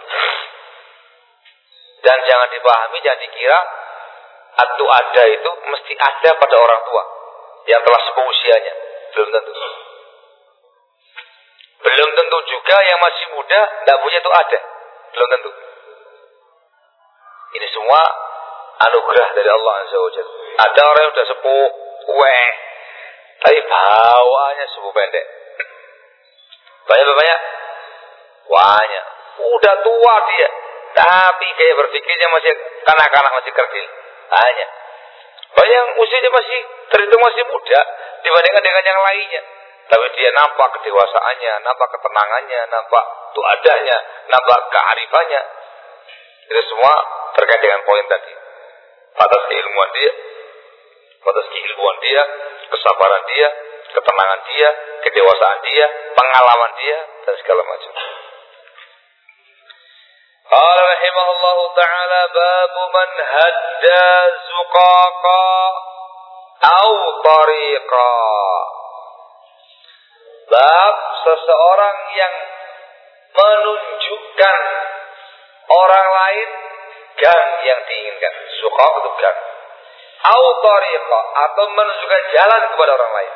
Dan jangan dipahami, jangan dikira atau ada itu mesti ada pada orang tua yang telah sepuh usianya. Belum tentu. Belum tentu juga yang masih muda tidak punya itu ada. Belum tentu. Ini semua anugerah dari Allah Azza wa Jalla. Ada orang yang sudah sepuh, weh, tapi bawaannya sepuh pendek. Banyak-banyak? Banyak. Udah tua dia, tapi kayak berpikirnya masih kanak-kanak, masih kerdil. Banyak. Banyak yang usianya masih terhitung masih muda dibandingkan dengan yang lainnya. Tapi dia nampak kedewasaannya, nampak ketenangannya, nampak tuadahnya, nampak kearifannya. Itu semua terkait dengan poin tadi. Batas keilmuan dia, batas keilmuan dia, kesabaran dia, ketenangan dia, kedewasaan dia, pengalaman dia, dan segala macam. Qala rahimahullahu ta'ala babu man hadda zuqaqa au tariqa. Bab seseorang yang menunjukkan orang lain gang yang diinginkan. Zuqaq itu gang. Au tariqa, atau menunjukkan jalan kepada orang lain.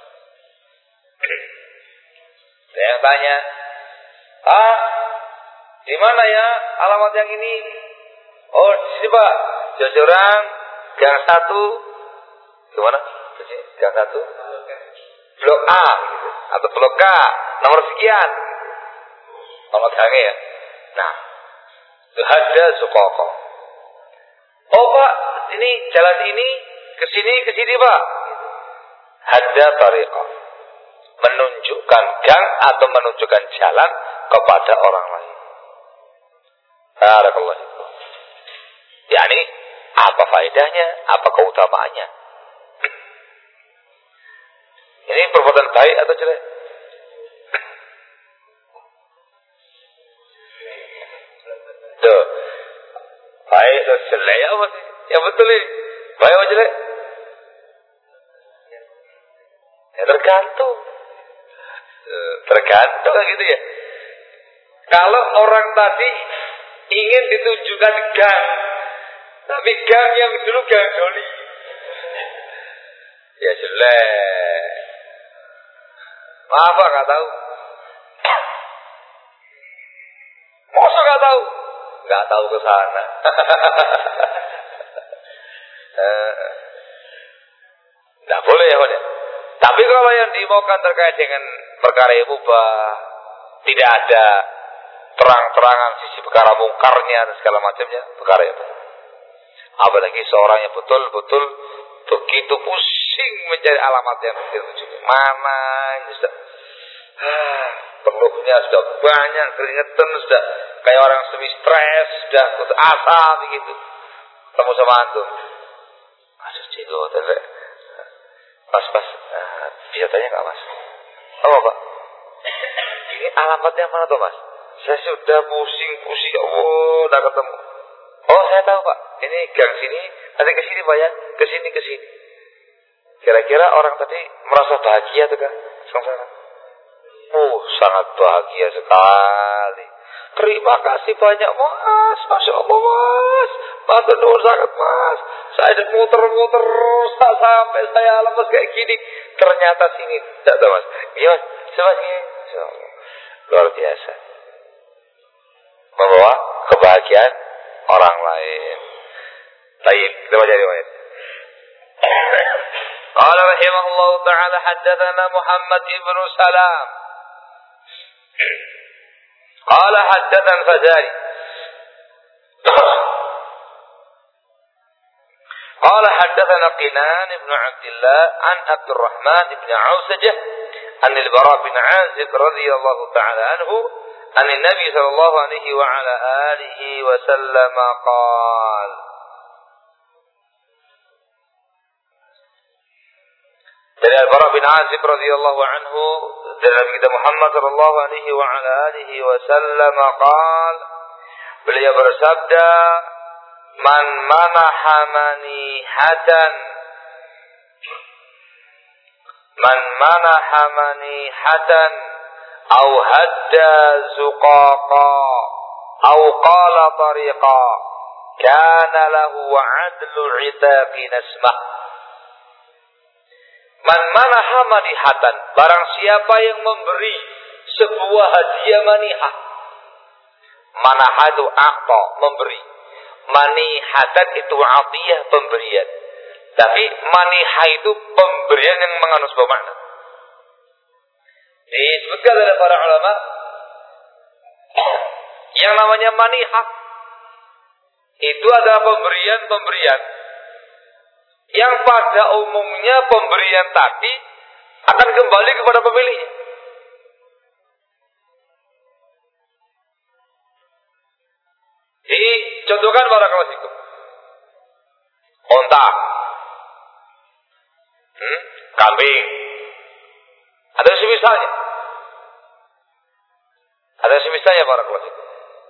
Saya yang tanya, ah, di mana ya alamat yang ini? Oh, di sini Pak. Jojoran, gang satu. Gimana? Gang satu. Blok A, gitu. Atau blok K, nomor sekian. Nomor gangnya ya. Nah, itu hadda zuqaqa. Oh Pak, ini jalan ini ke sini ke sini Pak. Hadda tariqah, menunjukkan gang atau menunjukkan jalan kepada orang lain. Barakallahu fikum. Yani apa faedahnya, apa keutamaannya? Ini perbuatan baik atau jelek? Tuh, baik atau jelek apa sih? Yang betul ini, baik atau jelek? Ya tergantung. Tergantung gitu ya. Kalau orang tadi ingin ditunjukkan gang, tapi gang yang dulu gang doli, ya jelek. Maaf Pak, gak tahu. Masa gak tahu? Gak tahu ke sana. Nggak boleh ya Pak. Tapi kalau yang dimaukan terkait dengan perkara yang mubah, tidak ada terang-terangan sisi perkara mungkarnya dan segala macamnya, perkara yang benar. Apalagi seorang yang betul-betul begitu pusing mencari alamat yang dituju. Mana? Ah. peluhnya sudah banyak, keringetan, sudah kayak orang semi stres, sudah putus asa begitu. Ketemu sama antum. Aduh, cigo, tadi. Pas, pas. Uh, bisa tanya nggak, Mas? Oh, Pak. Ini alamatnya mana tuh, Mas? Saya sudah pusing-pusing. Oh, udah ketemu. Oh, saya tahu, Pak. Ini gang sini, nanti ke sini, Pak ya. Ke sini, ke sini. Kira-kira orang tadi merasa bahagia tuh kan? Sengsara. Oh, sangat bahagia sekali. Terima kasih banyak, Mas. Masya Allah, Mas. Matur nuwun sangat, Mas. Saya sudah muter-muter sampai saya lemes kayak gini. Ternyata sini. Tidak tahu, Mas. Iya, Mas. Coba sini. Luar biasa. Membawa kebahagiaan orang lain. Baik, kita baca riwayat. Qala rahimahullahu ta'ala haddatsana Muhammad ibn Salam. Qala haddatsana Fazari. Qala haddatsana Qinan ibn Abdullah an Abdurrahman ibn Ausajah an al-Bara bin Azib radhiyallahu ta'ala anhu an Nabi sallallahu alaihi wa ala alihi wa sallam qala dari Al-Bara bin Azib radhiyallahu anhu dari Nabi kita Muhammad sallallahu alaihi wa ala alihi wasallam qaal, beliau bersabda, man manaha manihatan man manaha manihatan aw hadda zuqaqa aw qala tariqa kana lahu adlu itaqi nasmah. Man manaha manihatan, barang siapa yang memberi sebuah hadiah manihah. Manahah itu aqta, memberi. Manihatan itu atiyah, pemberian. Tapi manihah itu pemberian yang mengandung sebuah makna. Disebutkan oleh para ulama, yang namanya manihah itu adalah pemberian-pemberian yang pada umumnya pemberian tadi akan kembali kepada pemiliknya. Dicontohkan barakallahu fikum. Onta, hmm? kambing, ada semisalnya, ada semisalnya barakallahu fikum.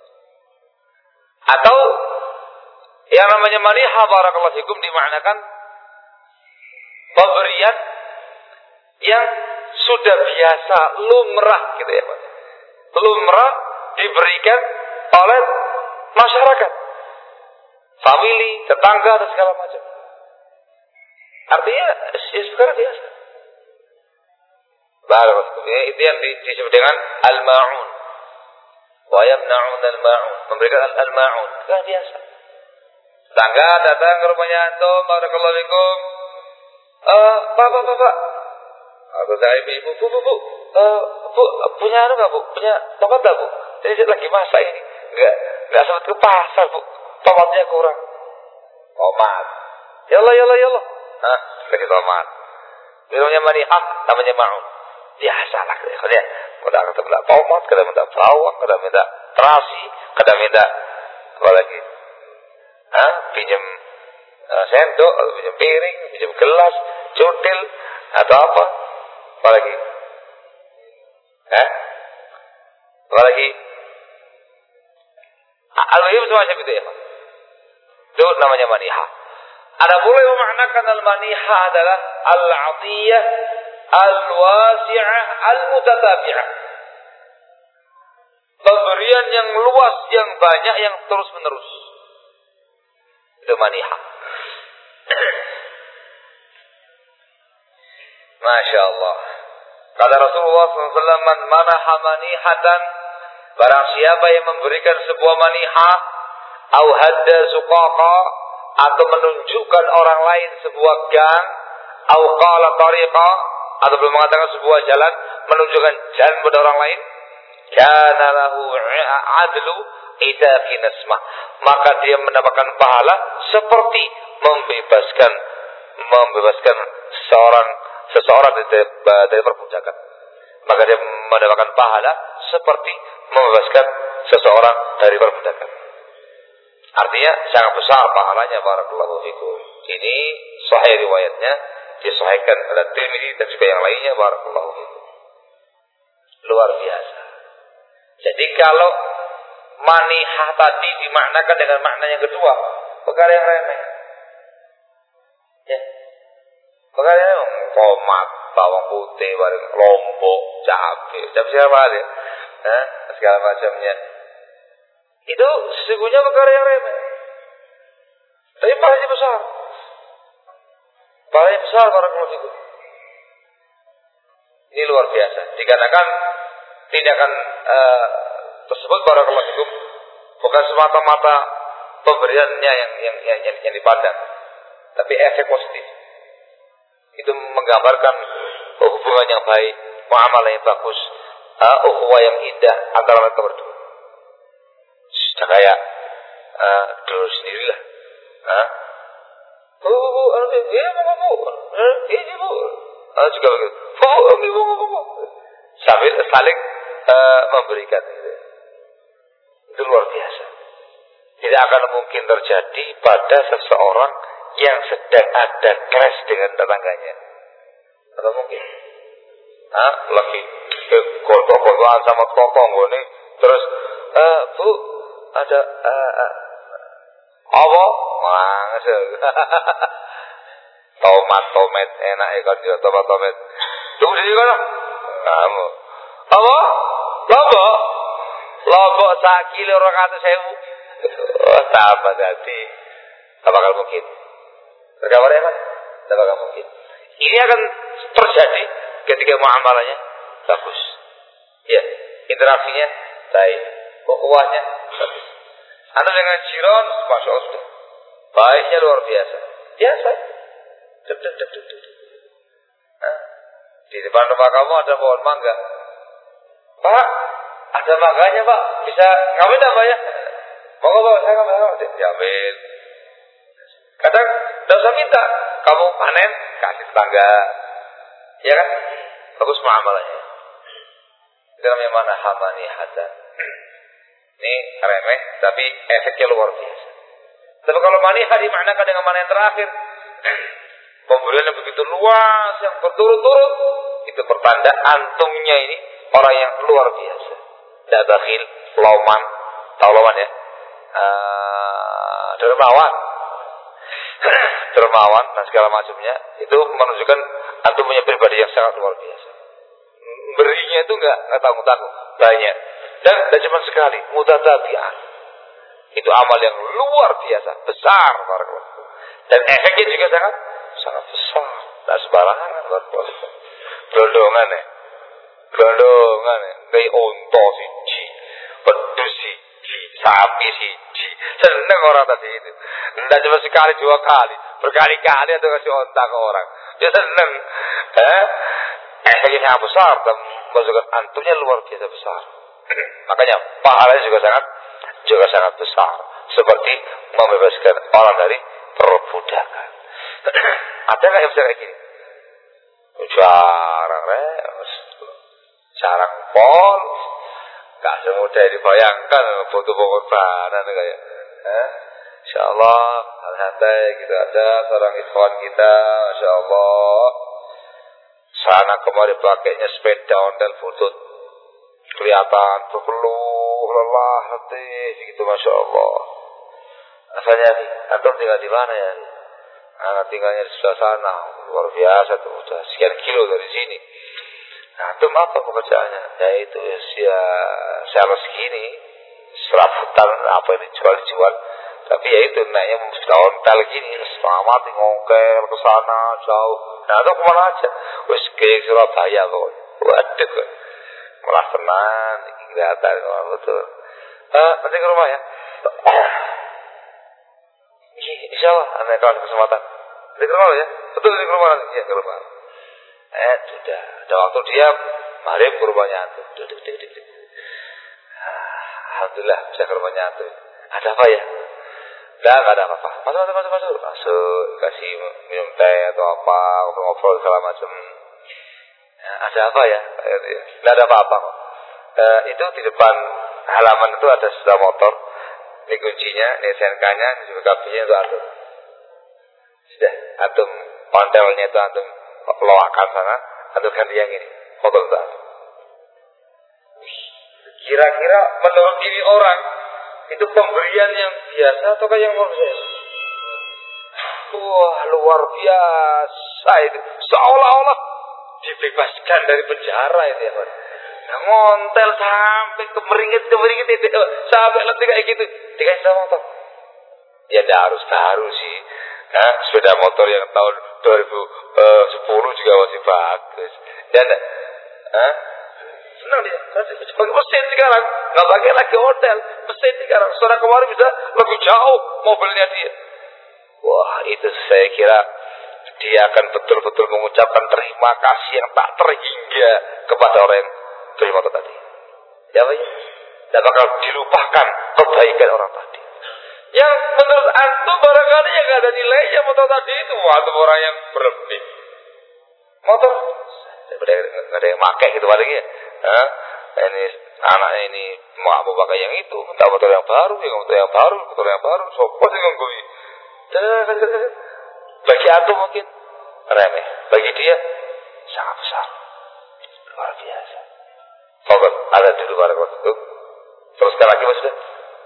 Atau yang namanya manihah barakallahu fikum dimaknakan pemberian yang sudah biasa, lumrah gitu ya Pak. Lumrah diberikan oleh masyarakat, famili, tetangga dan segala macam. Artinya ya sekarang biasa. Barakallahu itu yang disebut dengan al-ma'un. Wa yamna'un al-ma'un, memberikan al-ma'un. Kan biasa. Tetangga datang ke rumahnya antum, barakallahu fikum. Eh, Pak, Pak, Pak, Pak. Atau saya ibu, Bu, Bu, Bu. Uh, Bu, punya anu enggak, Bu? Punya tomat enggak, Bu? Ini lagi masak ini. Enggak, enggak sempat ke pasar, Bu. Tomatnya kurang. Tomat. Yallah, yallah, yallah. Hah, lagi tomat. Minumnya manihah, namanya ma'un. Biasa lah, ya. Kada minta tomat, kada minta bawang, kada minta terasi, kada minta apa lagi? Hah, pinjam uh, sendok, atau pinjam piring, pinjam gelas, cutil, atau apa? Apa lagi? Hah? Apa lagi? Al-Muhim semacam itu ya. Itu namanya manihah. Ada boleh memaknakan al-manihah adalah al-'atiyah al-wasi'ah al-mutatabi'ah. Pemberian yang luas, yang banyak, yang terus-menerus. Itu manihah. Masya Allah. Kata Rasulullah shallallahu alaihi wasallam, man manaha manihatan, barang siapa yang memberikan sebuah manihah, au hadda suqaqa, atau menunjukkan orang lain sebuah gang, au qala tariqa, atau belum mengatakan sebuah jalan, menunjukkan jalan kepada orang lain, kana lahu adlu itaqi nasmah, maka dia mendapatkan pahala seperti membebaskan membebaskan seorang seseorang dari, dari perbudakan. maka dia mendapatkan pahala seperti membebaskan seseorang dari perbudakan. Artinya sangat besar pahalanya. Barakallahu fikum. Ini sahih riwayatnya, disahihkan oleh Tirmidzi dan juga yang lainnya. Barakallahu fikum. Luar biasa. Jadi kalau manihah tadi dimaknakan dengan makna yang kedua, perkara yang remeh. Ya. Perkara yang tomat, bawang putih, bareng lombok, cabai, cabai siapa ada? Nah, segala macamnya. Itu sesungguhnya perkara yang remeh. Tapi pahalanya besar. Pahalanya besar barakallahu fikum. Ini luar biasa. Dikarenakan tindakan uh, tersebut barakallahu fikum bukan semata-mata pemberiannya yang yang, yang yang yang dipandang, tapi efek positif. Itu menggambarkan hubungan yang baik, muamalah yang bagus, uh, ukhuwah yang indah antara mereka berdua. Sudah kayak uh, dulu sendirilah. Hah? Bu, bu, bu, ini bu, bu, bu, ini bu, uh, juga begitu. Bu, ini bu, bu, bu, sambil saling uh, memberikan. Gitu. Itu luar biasa. Tidak akan mungkin terjadi pada seseorang yang sedang ada clash dengan tetangganya. Atau mungkin, ah, lagi kotor-kotoran sama tetangga nih, terus, uh, bu, ada, uh, uh, apa? Langsung. Tomat, tomat, enak ya kan juga tomat, tomat. Tunggu sini kan? Kamu. Apa? Lombok? Lombok sak kilo orang atas sewu. Oh, tambah hati. Apakah mungkin? Berkabar ya, Pak? Apakah mungkin? Ini akan terjadi ketika muamalahnya bagus. Ya, interaksinya baik. Ukhuwahnya bagus. Anda dengan jiran, masya Allah sudah. Baiknya luar biasa. Biasa. Dep, dep, dep, dep, dep. Nah, di depan rumah kamu ada pohon mangga. Pak, ada mangganya Pak. Bisa ngambil tak Pak ya? Monggo Pak, saya ngambil. Diambil. Kadang tidak usah minta. Kamu panen, kasih tetangga. Ya kan? Bagus muamalahnya. Itu namanya mana hamani hadan. Ini remeh, tapi efeknya luar biasa. Tapi kalau manihah dimaknakan dengan mana yang terakhir, pemberian yang begitu luas, yang berturut-turut, itu pertanda antumnya ini orang yang luar biasa. Tidak bakhil, lauman, tahu lauman ya? Uh, dermawan, dermawan dan segala macamnya. Itu menunjukkan antum punya pribadi yang sangat luar biasa. Berinya itu enggak tanggung-tanggung, banyak. Dan tidak cuma sekali, mutatabi'an. Itu amal yang luar biasa, besar. Dan efeknya juga sangat sangat besar. Tidak sembarangan. Gelondongan ya. Gelondongan ya. Kayak onto siji, pedus siji, sapi siji. Senang orang tadi itu. Tidak cuma sekali, dua kali. Berkali-kali atau kasih onta ke orang. Dia senang. Eh? Efeknya sangat besar. Dan masukkan antumnya luar biasa besar. Makanya pahalanya juga sangat juga sangat besar, seperti membebaskan orang dari perbudakan. Ada nggak yang bisa kayak gini? Jarang, res, jarang pol, nggak semudah dibayangkan butuh pengorbanan kayak. Eh? Insya Allah, santai kita ada seorang ikhwan kita, Masya Allah, sana kemari pakainya sepeda ondel butut. Kelihatan berpeluh, lelah, letih, gitu Masya Allah. Asalnya nih, antum tinggal di mana ya? Anak tinggalnya di sebelah sana, luar biasa tuh, udah sekian kilo dari sini. Nah, antum apa pekerjaannya? Ya itu ya sales gini, serabutan apa yang dijual-jual. Tapi ya itu naiknya setahun tel gini, selamat ngongkel ke sana jauh. Nah, itu kemana aja? Wes ke Surabaya kok. Waduh kok. Malah tenang, kelihatan oh, betul. Uh, nanti ke rumah ya. Insya Allah, anda kalau kesempatan. Nanti ke rumah ya. Betul nanti ke rumah nanti. Ya ke rumah. Eh sudah. Ada waktu dia maghrib ke rumahnya tuh. Duduk, duduk, duduk. Alhamdulillah bisa ke rumahnya tuh. Ada apa ya? Enggak, enggak ada apa-apa. Masuk, masuk, masuk, masuk. Masuk, kasih minum teh atau apa, ngobrol-ngobrol segala macam. Ya, ada apa ya? Tidak ada apa-apa kok. E, itu di depan halaman itu ada sepeda motor. Ini kuncinya, ini S N K-nya, ini juga kabelnya itu antum. Sudah, antum kontelnya itu antum loakan sana, antum ganti yang ini. Motor itu antum. Kira-kira menurut ini orang itu pemberian yang biasa atau yang luar biasa? Wah, luar biasa itu. Seolah-olah dibebaskan dari penjara itu ya, Pak. Nah, ngontel sampai kemeringit-kemeringit itu sampai letih kayak gitu. Dikasih sama motor. Ya tidak harus baru sih. Nah, sepeda motor yang tahun dua ribu sepuluh juga masih bagus. Ya enggak? Hah? Senang dia. Pakai mesin sekarang. Nggak pakai lagi hotel. Mesin sekarang. Setelah kemarin bisa lebih jauh mobilnya dia. Wah, itu saya kira dia akan betul-betul mengucapkan terima kasih yang tak terhingga kepada orang yang beri motor tadi. Ya, Pak? Tidak bakal dilupakan kebaikan orang tadi. Yang menurut antum barangkali yang gak ada nilainya motor tadi itu. Antum orang yang berlebih. Motor nggak ada yang pakai gitu paling ya. Hah? Ini anaknya ini mau mau pakai yang itu, minta motor yang baru, ya motor yang baru, motor yang baru, sopo sih nggui. Bagi antum mungkin remeh, bagi dia sangat besar, luar biasa. Fokus, ada di luar waktu itu. Teruskan lagi mas sudah.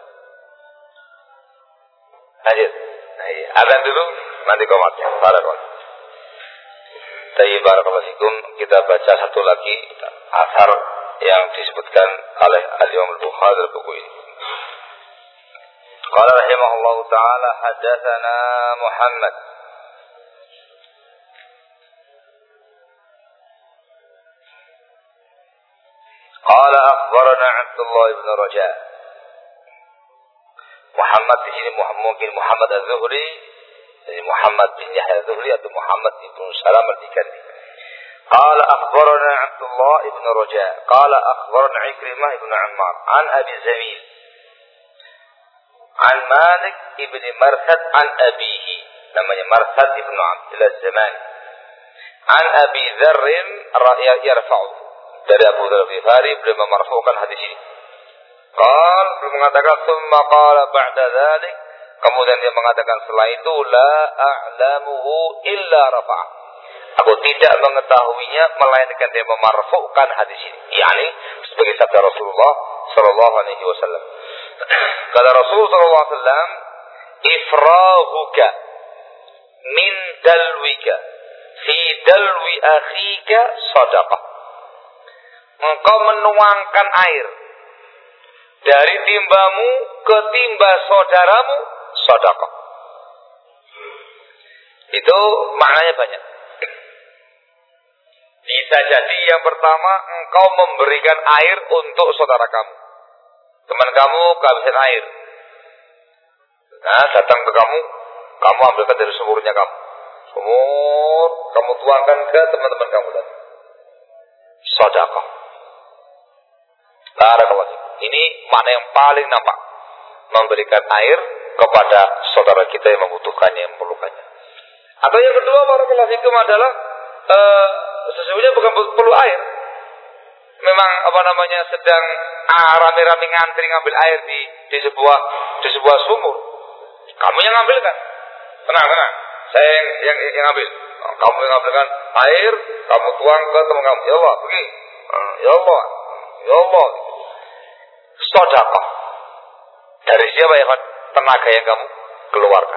Lanjut. Nah, iya. Ada dulu, nanti komatnya. Barakallahu. Tayyib barakallahu fikum. Kita baca satu lagi asar yang disebutkan oleh Al-Imam Al-Bukhari dalam buku ini. Qala rahimahullahu ta'ala hadatsana Muhammad Qala akhbarana Abdullah ibn Raja. Muhammad di sini mungkin Muhammad Az-Zuhri, jadi Muhammad bin Yahya Az-Zuhri atau Muhammad ibn Salam al-Dikandi. Qala akhbarana Abdullah ibn Raja. Qala akhbarana Ikrimah ibn Ammar an Abi Zamil an Malik ibn Marthad an abihi, namanya Marthad ibn Abdullah Az-Zamani, an Abi Dzarr yarfa'u, dari Abu Dzar Al-Ghifari beliau memarfu'kan hadis ini. Qal, beliau mengatakan summa qala ba'da dzalik, kemudian dia mengatakan setelah itu la a'lamuhu illa rafa', aku tidak mengetahuinya melainkan dia memarfu'kan hadis ini, yakni sebagai sabda Rasulullah sallallahu alaihi wasallam. Kata Rasulullah sallallahu alaihi wasallam, ifrahuka min dalwika fi dalwi akhika sadaqah, engkau menuangkan air dari timbamu ke timba saudaramu sedekah. Itu maknanya banyak. Bisa jadi yang pertama, engkau memberikan air untuk saudara kamu. Teman kamu kehabisan air. Nah, datang ke kamu, kamu ambilkan dari sumurnya kamu. Sumur, kamu tuangkan ke teman-teman kamu tadi. Sedekah. Barakallahu. Ini makna yang paling nampak. Memberikan air kepada saudara kita yang membutuhkannya, yang memerlukannya. Atau yang kedua, barakallahu fikum adalah uh, sesungguhnya bukan perlu air. Memang apa namanya sedang ah, rame-rame ngantri ngambil air di di sebuah di sebuah sumur. Kamu yang ngambilkan. Tenang, tenang. Saya yang yang, yang ambil. Kamu yang ngambilkan air, kamu tuang ke teman kamu. Ya Allah, pergi. Ya Allah. Ya Allah. Sedekah. Dari siapa ya, tenaga yang kamu keluarkan?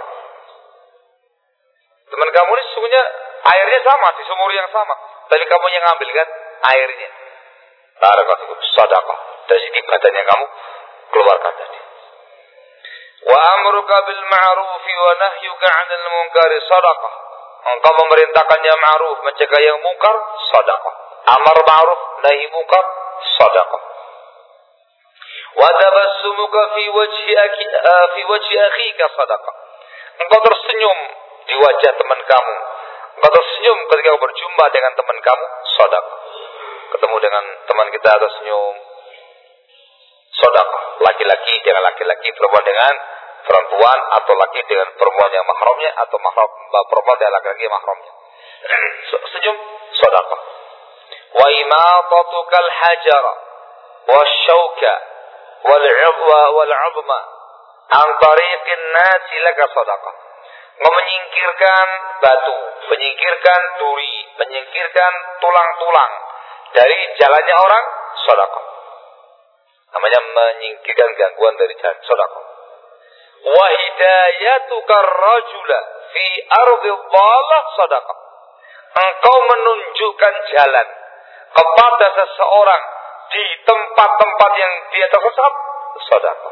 Teman kamu ini sesungguhnya airnya sama, di sumur yang sama, tapi kamu yang ngambil kan airnya. Barakallahu, sedekah. Dari segi badannya kamu keluarkan tadi. Wa amruka bil ma'rufi wa nahyuka 'anil munkari sedekah. Engkau memerintahkan yang ma'ruf, mencegah yang mungkar, sedekah. Amar ma'ruf, nahi mungkar, sedekah. Wa tabassumuka fi wajhi akhi fi wajhi akhika sedekah. Engkau tersenyum di wajah teman kamu. Engkau tersenyum ketika berjumpa dengan teman kamu, sedekah. Ketemu dengan teman kita tersenyum, sedekah. Laki-laki dengan laki-laki, perempuan dengan perempuan, atau laki dengan perempuan yang mahramnya, atau mahram perempuan dengan laki-laki mahramnya. Senyum, sedekah. Wa imatatukal hajara wasyauka wal'udwa wal'udma an tariqin nasi laka sadaqah. Menyingkirkan batu, menyingkirkan duri, menyingkirkan tulang-tulang dari jalannya orang, sedekah. Namanya menyingkirkan gangguan dari jalan, sedekah. Wa hidayatuka rajula fi ardi dhalah sedekah. Engkau menunjukkan jalan kepada seseorang di tempat-tempat yang dia tersesat, sedekah.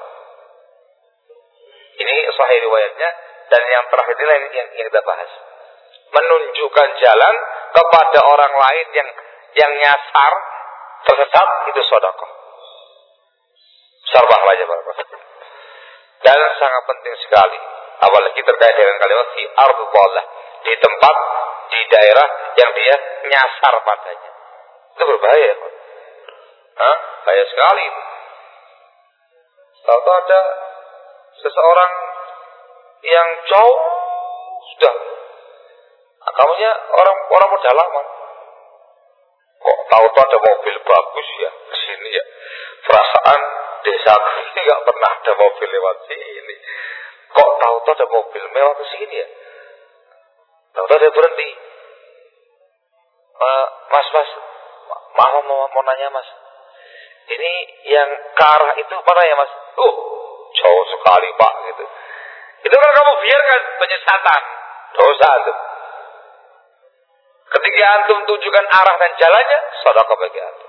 Ini sahih riwayatnya, dan yang terakhir ini yang, yang, yang kita bahas. Menunjukkan jalan kepada orang lain yang yang nyasar, tersesat, itu sedekah. Besar pahalanya, barakallahu. Dan sangat penting sekali, apalagi terkait dengan kalimat fi ardh dhalah, di tempat, di daerah yang dia nyasar padanya. Itu berbahaya, Pak. Hah? Bahaya sekali. Tahu-tahu ada seseorang yang jauh sudah, kamunya orang orang pedalaman, kok tahu-tahu ada mobil bagus ya kesini ya, perasaan desa ini nggak pernah ada mobil lewat sini, kok tahu-tahu ada mobil mewah kesini ya, tahu-tahu dia berhenti, uh, mas mas, maaf mau, mau nanya mas, ini yang ke arah itu mana ya mas? Oh, jauh sekali pak gitu. Itu kan kamu biarkan penyesatan, dosa itu. Ketika antum tunjukkan arah dan jalannya, sedekah bagi antum.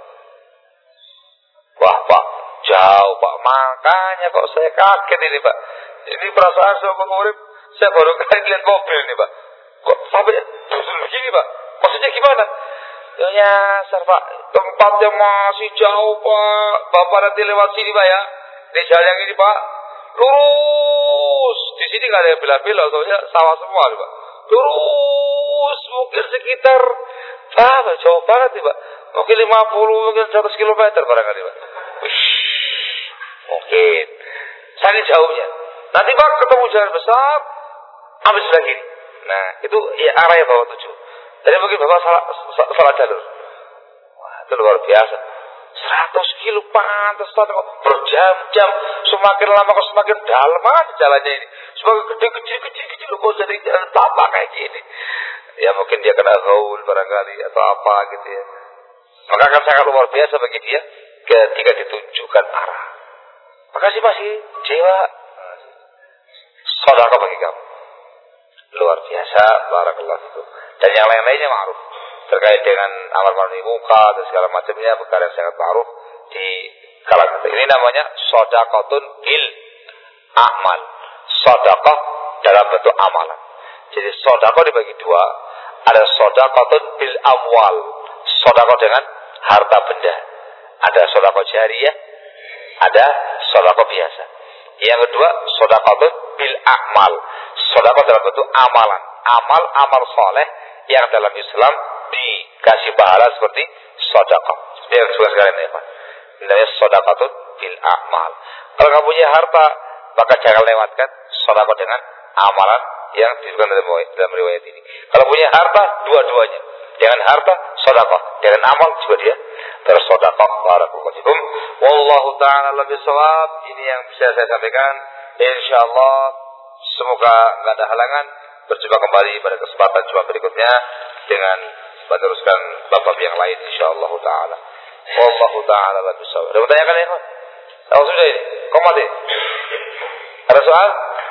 Wah pak, jauh pak, makanya kok saya kaget ini pak. Ini perasaan saya mengurip, saya baru kali lihat mobil ini pak. Kok sampai begini pak? Maksudnya gimana? Ya nyasar pak, tempatnya masih jauh pak. Bapak nanti lewat sini pak ya, di jalan yang ini pak. Lurus, di sini nggak ada yang bela-bela, soalnya sawah semua, Pak. Lurus, mungkin sekitar, ah, jauh banget nih, Pak. Mungkin lima puluh, mungkin seratus kilometer barangkali, Pak. Wish, mungkin. Saking jauhnya. Nanti Pak ketemu jalan besar, ambil sebelah kiri. Nah, itu ya arah yang bawa tujuh. Jadi mungkin Bapak salah, salah jalur. Wah, itu luar biasa. seratus kilo pantas berjam-jam, semakin lama kok semakin dalam aja jalannya ini, semakin gede kecil kecil kecil kok jadi jalan tapak kayak gini. Ya mungkin dia kena gaul barangkali atau apa gitu ya. Maka akan sangat luar biasa bagi dia ketika ditunjukkan arah. Makasih masih jiwa sedekah bagi kamu, luar biasa, barakallahu fikum. Dan yang lain-lainnya ma'ruf terkait dengan amar ma'ruf nahi munkar dan segala macamnya, perkara yang sangat ma'ruf di kalangan kita. Ini namanya shadaqatun bil a'mal, sedekah dalam bentuk amalan. Jadi sedekah dibagi dua, ada shadaqatun bil amwal, sedekah dengan harta benda. Ada sedekah jariyah, ada sedekah biasa. Yang kedua shadaqatun bil a'mal, sedekah dalam bentuk amalan, amal amal soleh yang dalam Islam dikasih pahala seperti sedekah. Seperti yang sudah sekalian ya Pak. Namanya sedekah bil a'mal. Kalau kamu punya harta, maka jangan lewatkan sedekah dengan amalan yang disebutkan dalam, dalam riwayat ini. Kalau punya harta, dua-duanya. Jangan harta, sedekah. Jangan amal juga dia bersedekah. Barakallahu fikum. Wallahu ta'ala a'lam bishawab. Ini yang bisa saya sampaikan. Insyaallah semoga enggak ada halangan berjumpa kembali pada kesempatan jumpa berikutnya dengan meneruskan bab-bab yang lain insyaallah taala. Wallahu taala a'lam bishawab. Ada pertanyaan ya, Pak? Tahu sudah ini? Komat ya? Ada soal?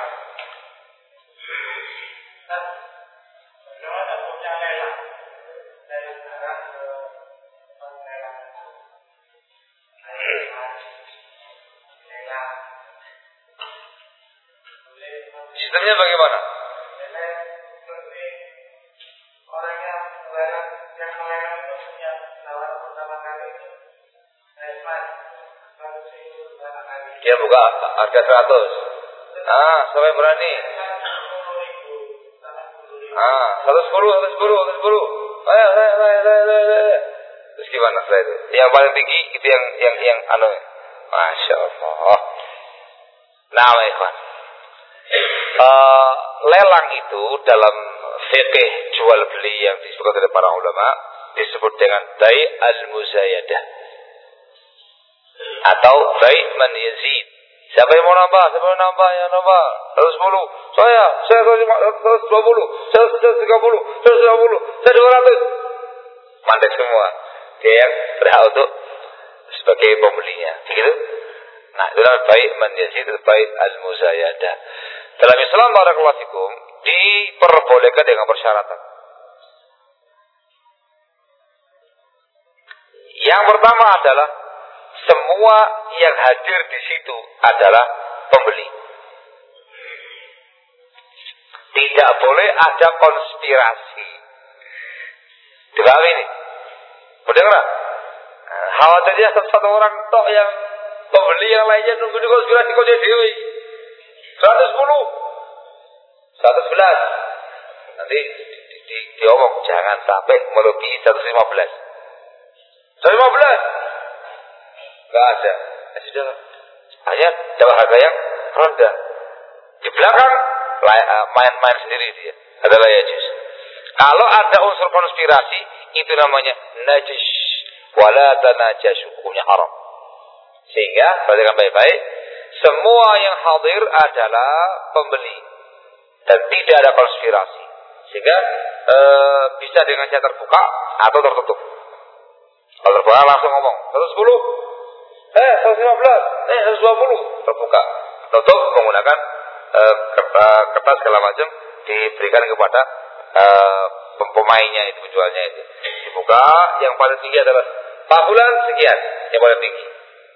Sistemnya bagaimana? Dia buka harga seratus. Ah, sampai berani. Ah, seratus sepuluh, seratus sepuluh, seratus sepuluh. Ayo, ayo, ayo, ayo, ayo. Terus gimana setelah itu? Yang paling tinggi itu yang yang yang anu. Masya Allah. Nah, ikhwan. Uh, lelang itu dalam fikih jual beli yang disebutkan oleh para ulama disebut dengan bai' al-muzayadah atau bai' man yazid. Siapa yang mau nambah? Siapa yang nambah? Yang nambah seratus sepuluh. Saya, saya seratus dua puluh, saya seratus tiga puluh, saya seratus lima puluh, saya dua ratus. Mandek semua. Dia yang berhak untuk sebagai pembelinya. Begitu? Nah, itulah bai' man yazid, bai' al-muzayadah. Dalam Islam barakallahu fikum diperbolehkan dengan persyaratan. Yang pertama adalah semua yang hadir di situ adalah pembeli. Tidak boleh ada konspirasi. Dipahami ini? Mendengar? Khawatirnya satu orang tok yang pembeli, yang lainnya nunggu di konspirasi kau jadi dewi. seratus sepuluh, seratus sebelas. Nanti di, di, di, diomong jangan sampai melebihi seratus lima belas. seratus lima belas. Enggak ada. Ya sudah. Hanya dapat harga yang rendah. Di belakang main-main sendiri dia. Adalah yajus. Kalau ada unsur konspirasi, itu namanya najis. Wala tanajashu, hukumnya haram. Sehingga perhatikan baik-baik, semua yang hadir adalah pembeli dan tidak ada konspirasi. Sehingga e, bisa dengan cara terbuka atau tertutup. Kalau terbuka langsung ngomong seratus sepuluh, eh seratus lima belas, eh seratus dua puluh, terbuka. Tutup menggunakan e, kertas segala macam, diberikan kepada e, pemainnya itu, penjualnya itu. Dibuka, yang paling tinggi adalah Pak Bulan sekian, yang paling tinggi.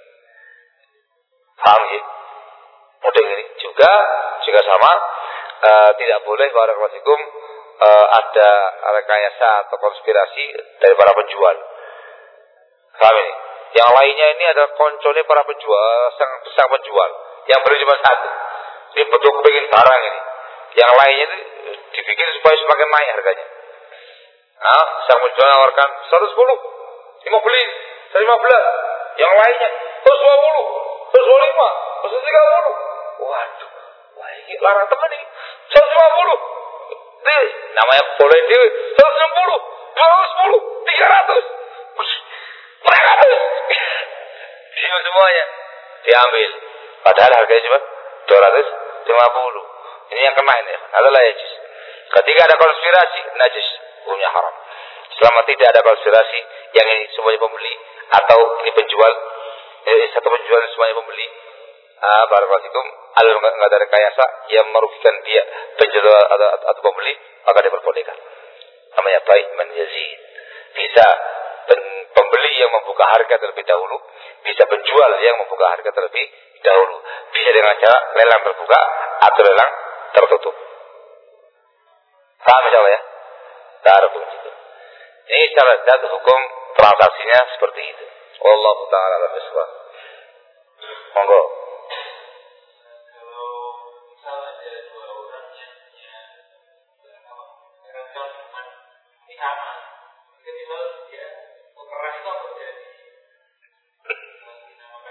Paham ya? Model ini juga juga sama, e, tidak boleh barakallahu fikum e, ada rekayasa atau konspirasi dari para penjual. Paham ini? Yang lainnya ini adalah koncolnya para penjual, sang, sang penjual. Yang beli cuma satu. Ini betul kepingin barang ini. Yang lainnya itu dibikin supaya semakin naik harganya. Nah, sang penjual menawarkan seratus sepuluh, lima beli, seratus lima belas. Yang lainnya seratus dua puluh, seratus dua puluh lima, seratus tiga puluh. Waduh, wah ini larang teman nih. seratus lima puluh. Ini namanya boleh dia seratus enam puluh, dua ratus sepuluh, tiga ratus. Mereka ratus. Dia semuanya diambil. Padahal harganya cuma dua ratus lima puluh. Ini yang kena ini adalah najis. Ketika ada konspirasi, najis, hukumnya haram. Selama tidak ada konspirasi, yang ini semuanya pembeli atau ini penjual, eh, satu penjual semuanya pembeli, ah, barakallahu fikum, alur enggak ada rekayasa yang merugikan dia penjual atau, atau pembeli, maka diperbolehkan. Namanya bai' man yazid. Bisa pembeli yang membuka harga terlebih dahulu, bisa penjual yang membuka harga terlebih dahulu. Bisa dengan cara lelang terbuka atau lelang tertutup. Paham insyaallah ya? Taruh itu. Ini secara zat hukum transaksinya seperti itu. Wallahu ta'ala a'lam bishawab. Monggo. Kalau misalnya ada dua orang yang punya rencon ini sama, misal dia tukeran itu apa jadi dinamakan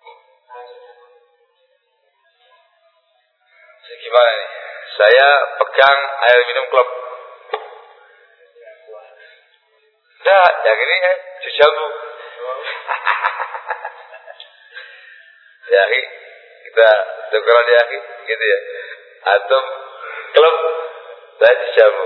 Gimana nih? Saya pegang air minum klub. Nah, yang ini eh, sejabu. Ya, kita tukeran ya, gitu ya. Atau klub, saya sejabu.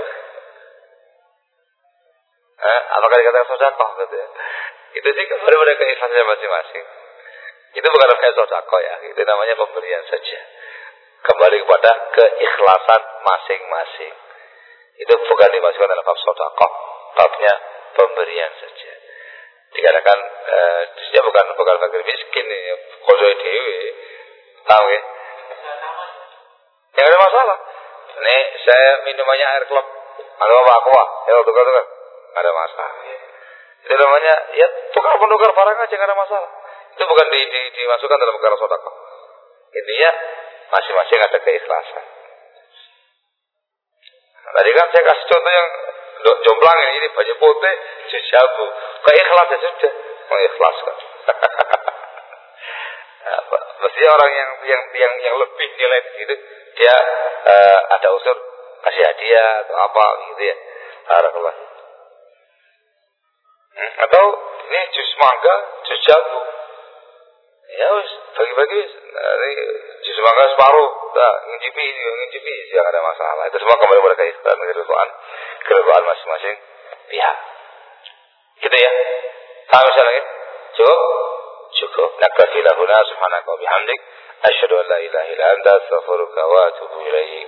Eh, apakah dikatakan sodakoh gitu ya? Itu sih kembali pada keikhlasannya masing-masing. Itu bukan namanya sodakoh ya, itu namanya pemberian saja. Kembali kepada keikhlasan masing-masing. Itu bukan dimasukkan dalam bab sodakoh, babnya pemberian saja. Dikatakan eh, dia bukan bukan fakir miskin ini, kodoh dewi, tahu ya? Yang ada masalah. Nih saya minumannya air klub, ada apa aqua, ya tukar-tukar. Ada masalah. Itu namanya ya tukar menukar barang aja, nggak ada masalah. Itu bukan di, di, dimasukkan dalam perkara sedekah. Intinya masing-masing ada keikhlasan. Tadi kan saya kasih contoh yang jomplang ini, ini baju putih, sejabu, keikhlasan sudah mengikhlaskan. Nah, mestinya orang yang yang yang yang lebih nilai itu dia uh, ada unsur kasih hadiah atau apa gitu ya. Barakallah. Hmm, atau ini jus mangga, jus jambu. Ya wis, bagi-bagi dari jus mangga separuh, nah, ngicipi, ngicipi, jangan ada masalah. Itu semua kembali pada keikhlasan, kerelaan, kerelaan masing-masing pihak. Gitu ya. Paham misalnya? Cukup? Cukup. Naktafi lahuna subhanaka wa bihamdik. Asyhadu an la ilaha illa anta astaghfiruka wa atubu ilaik.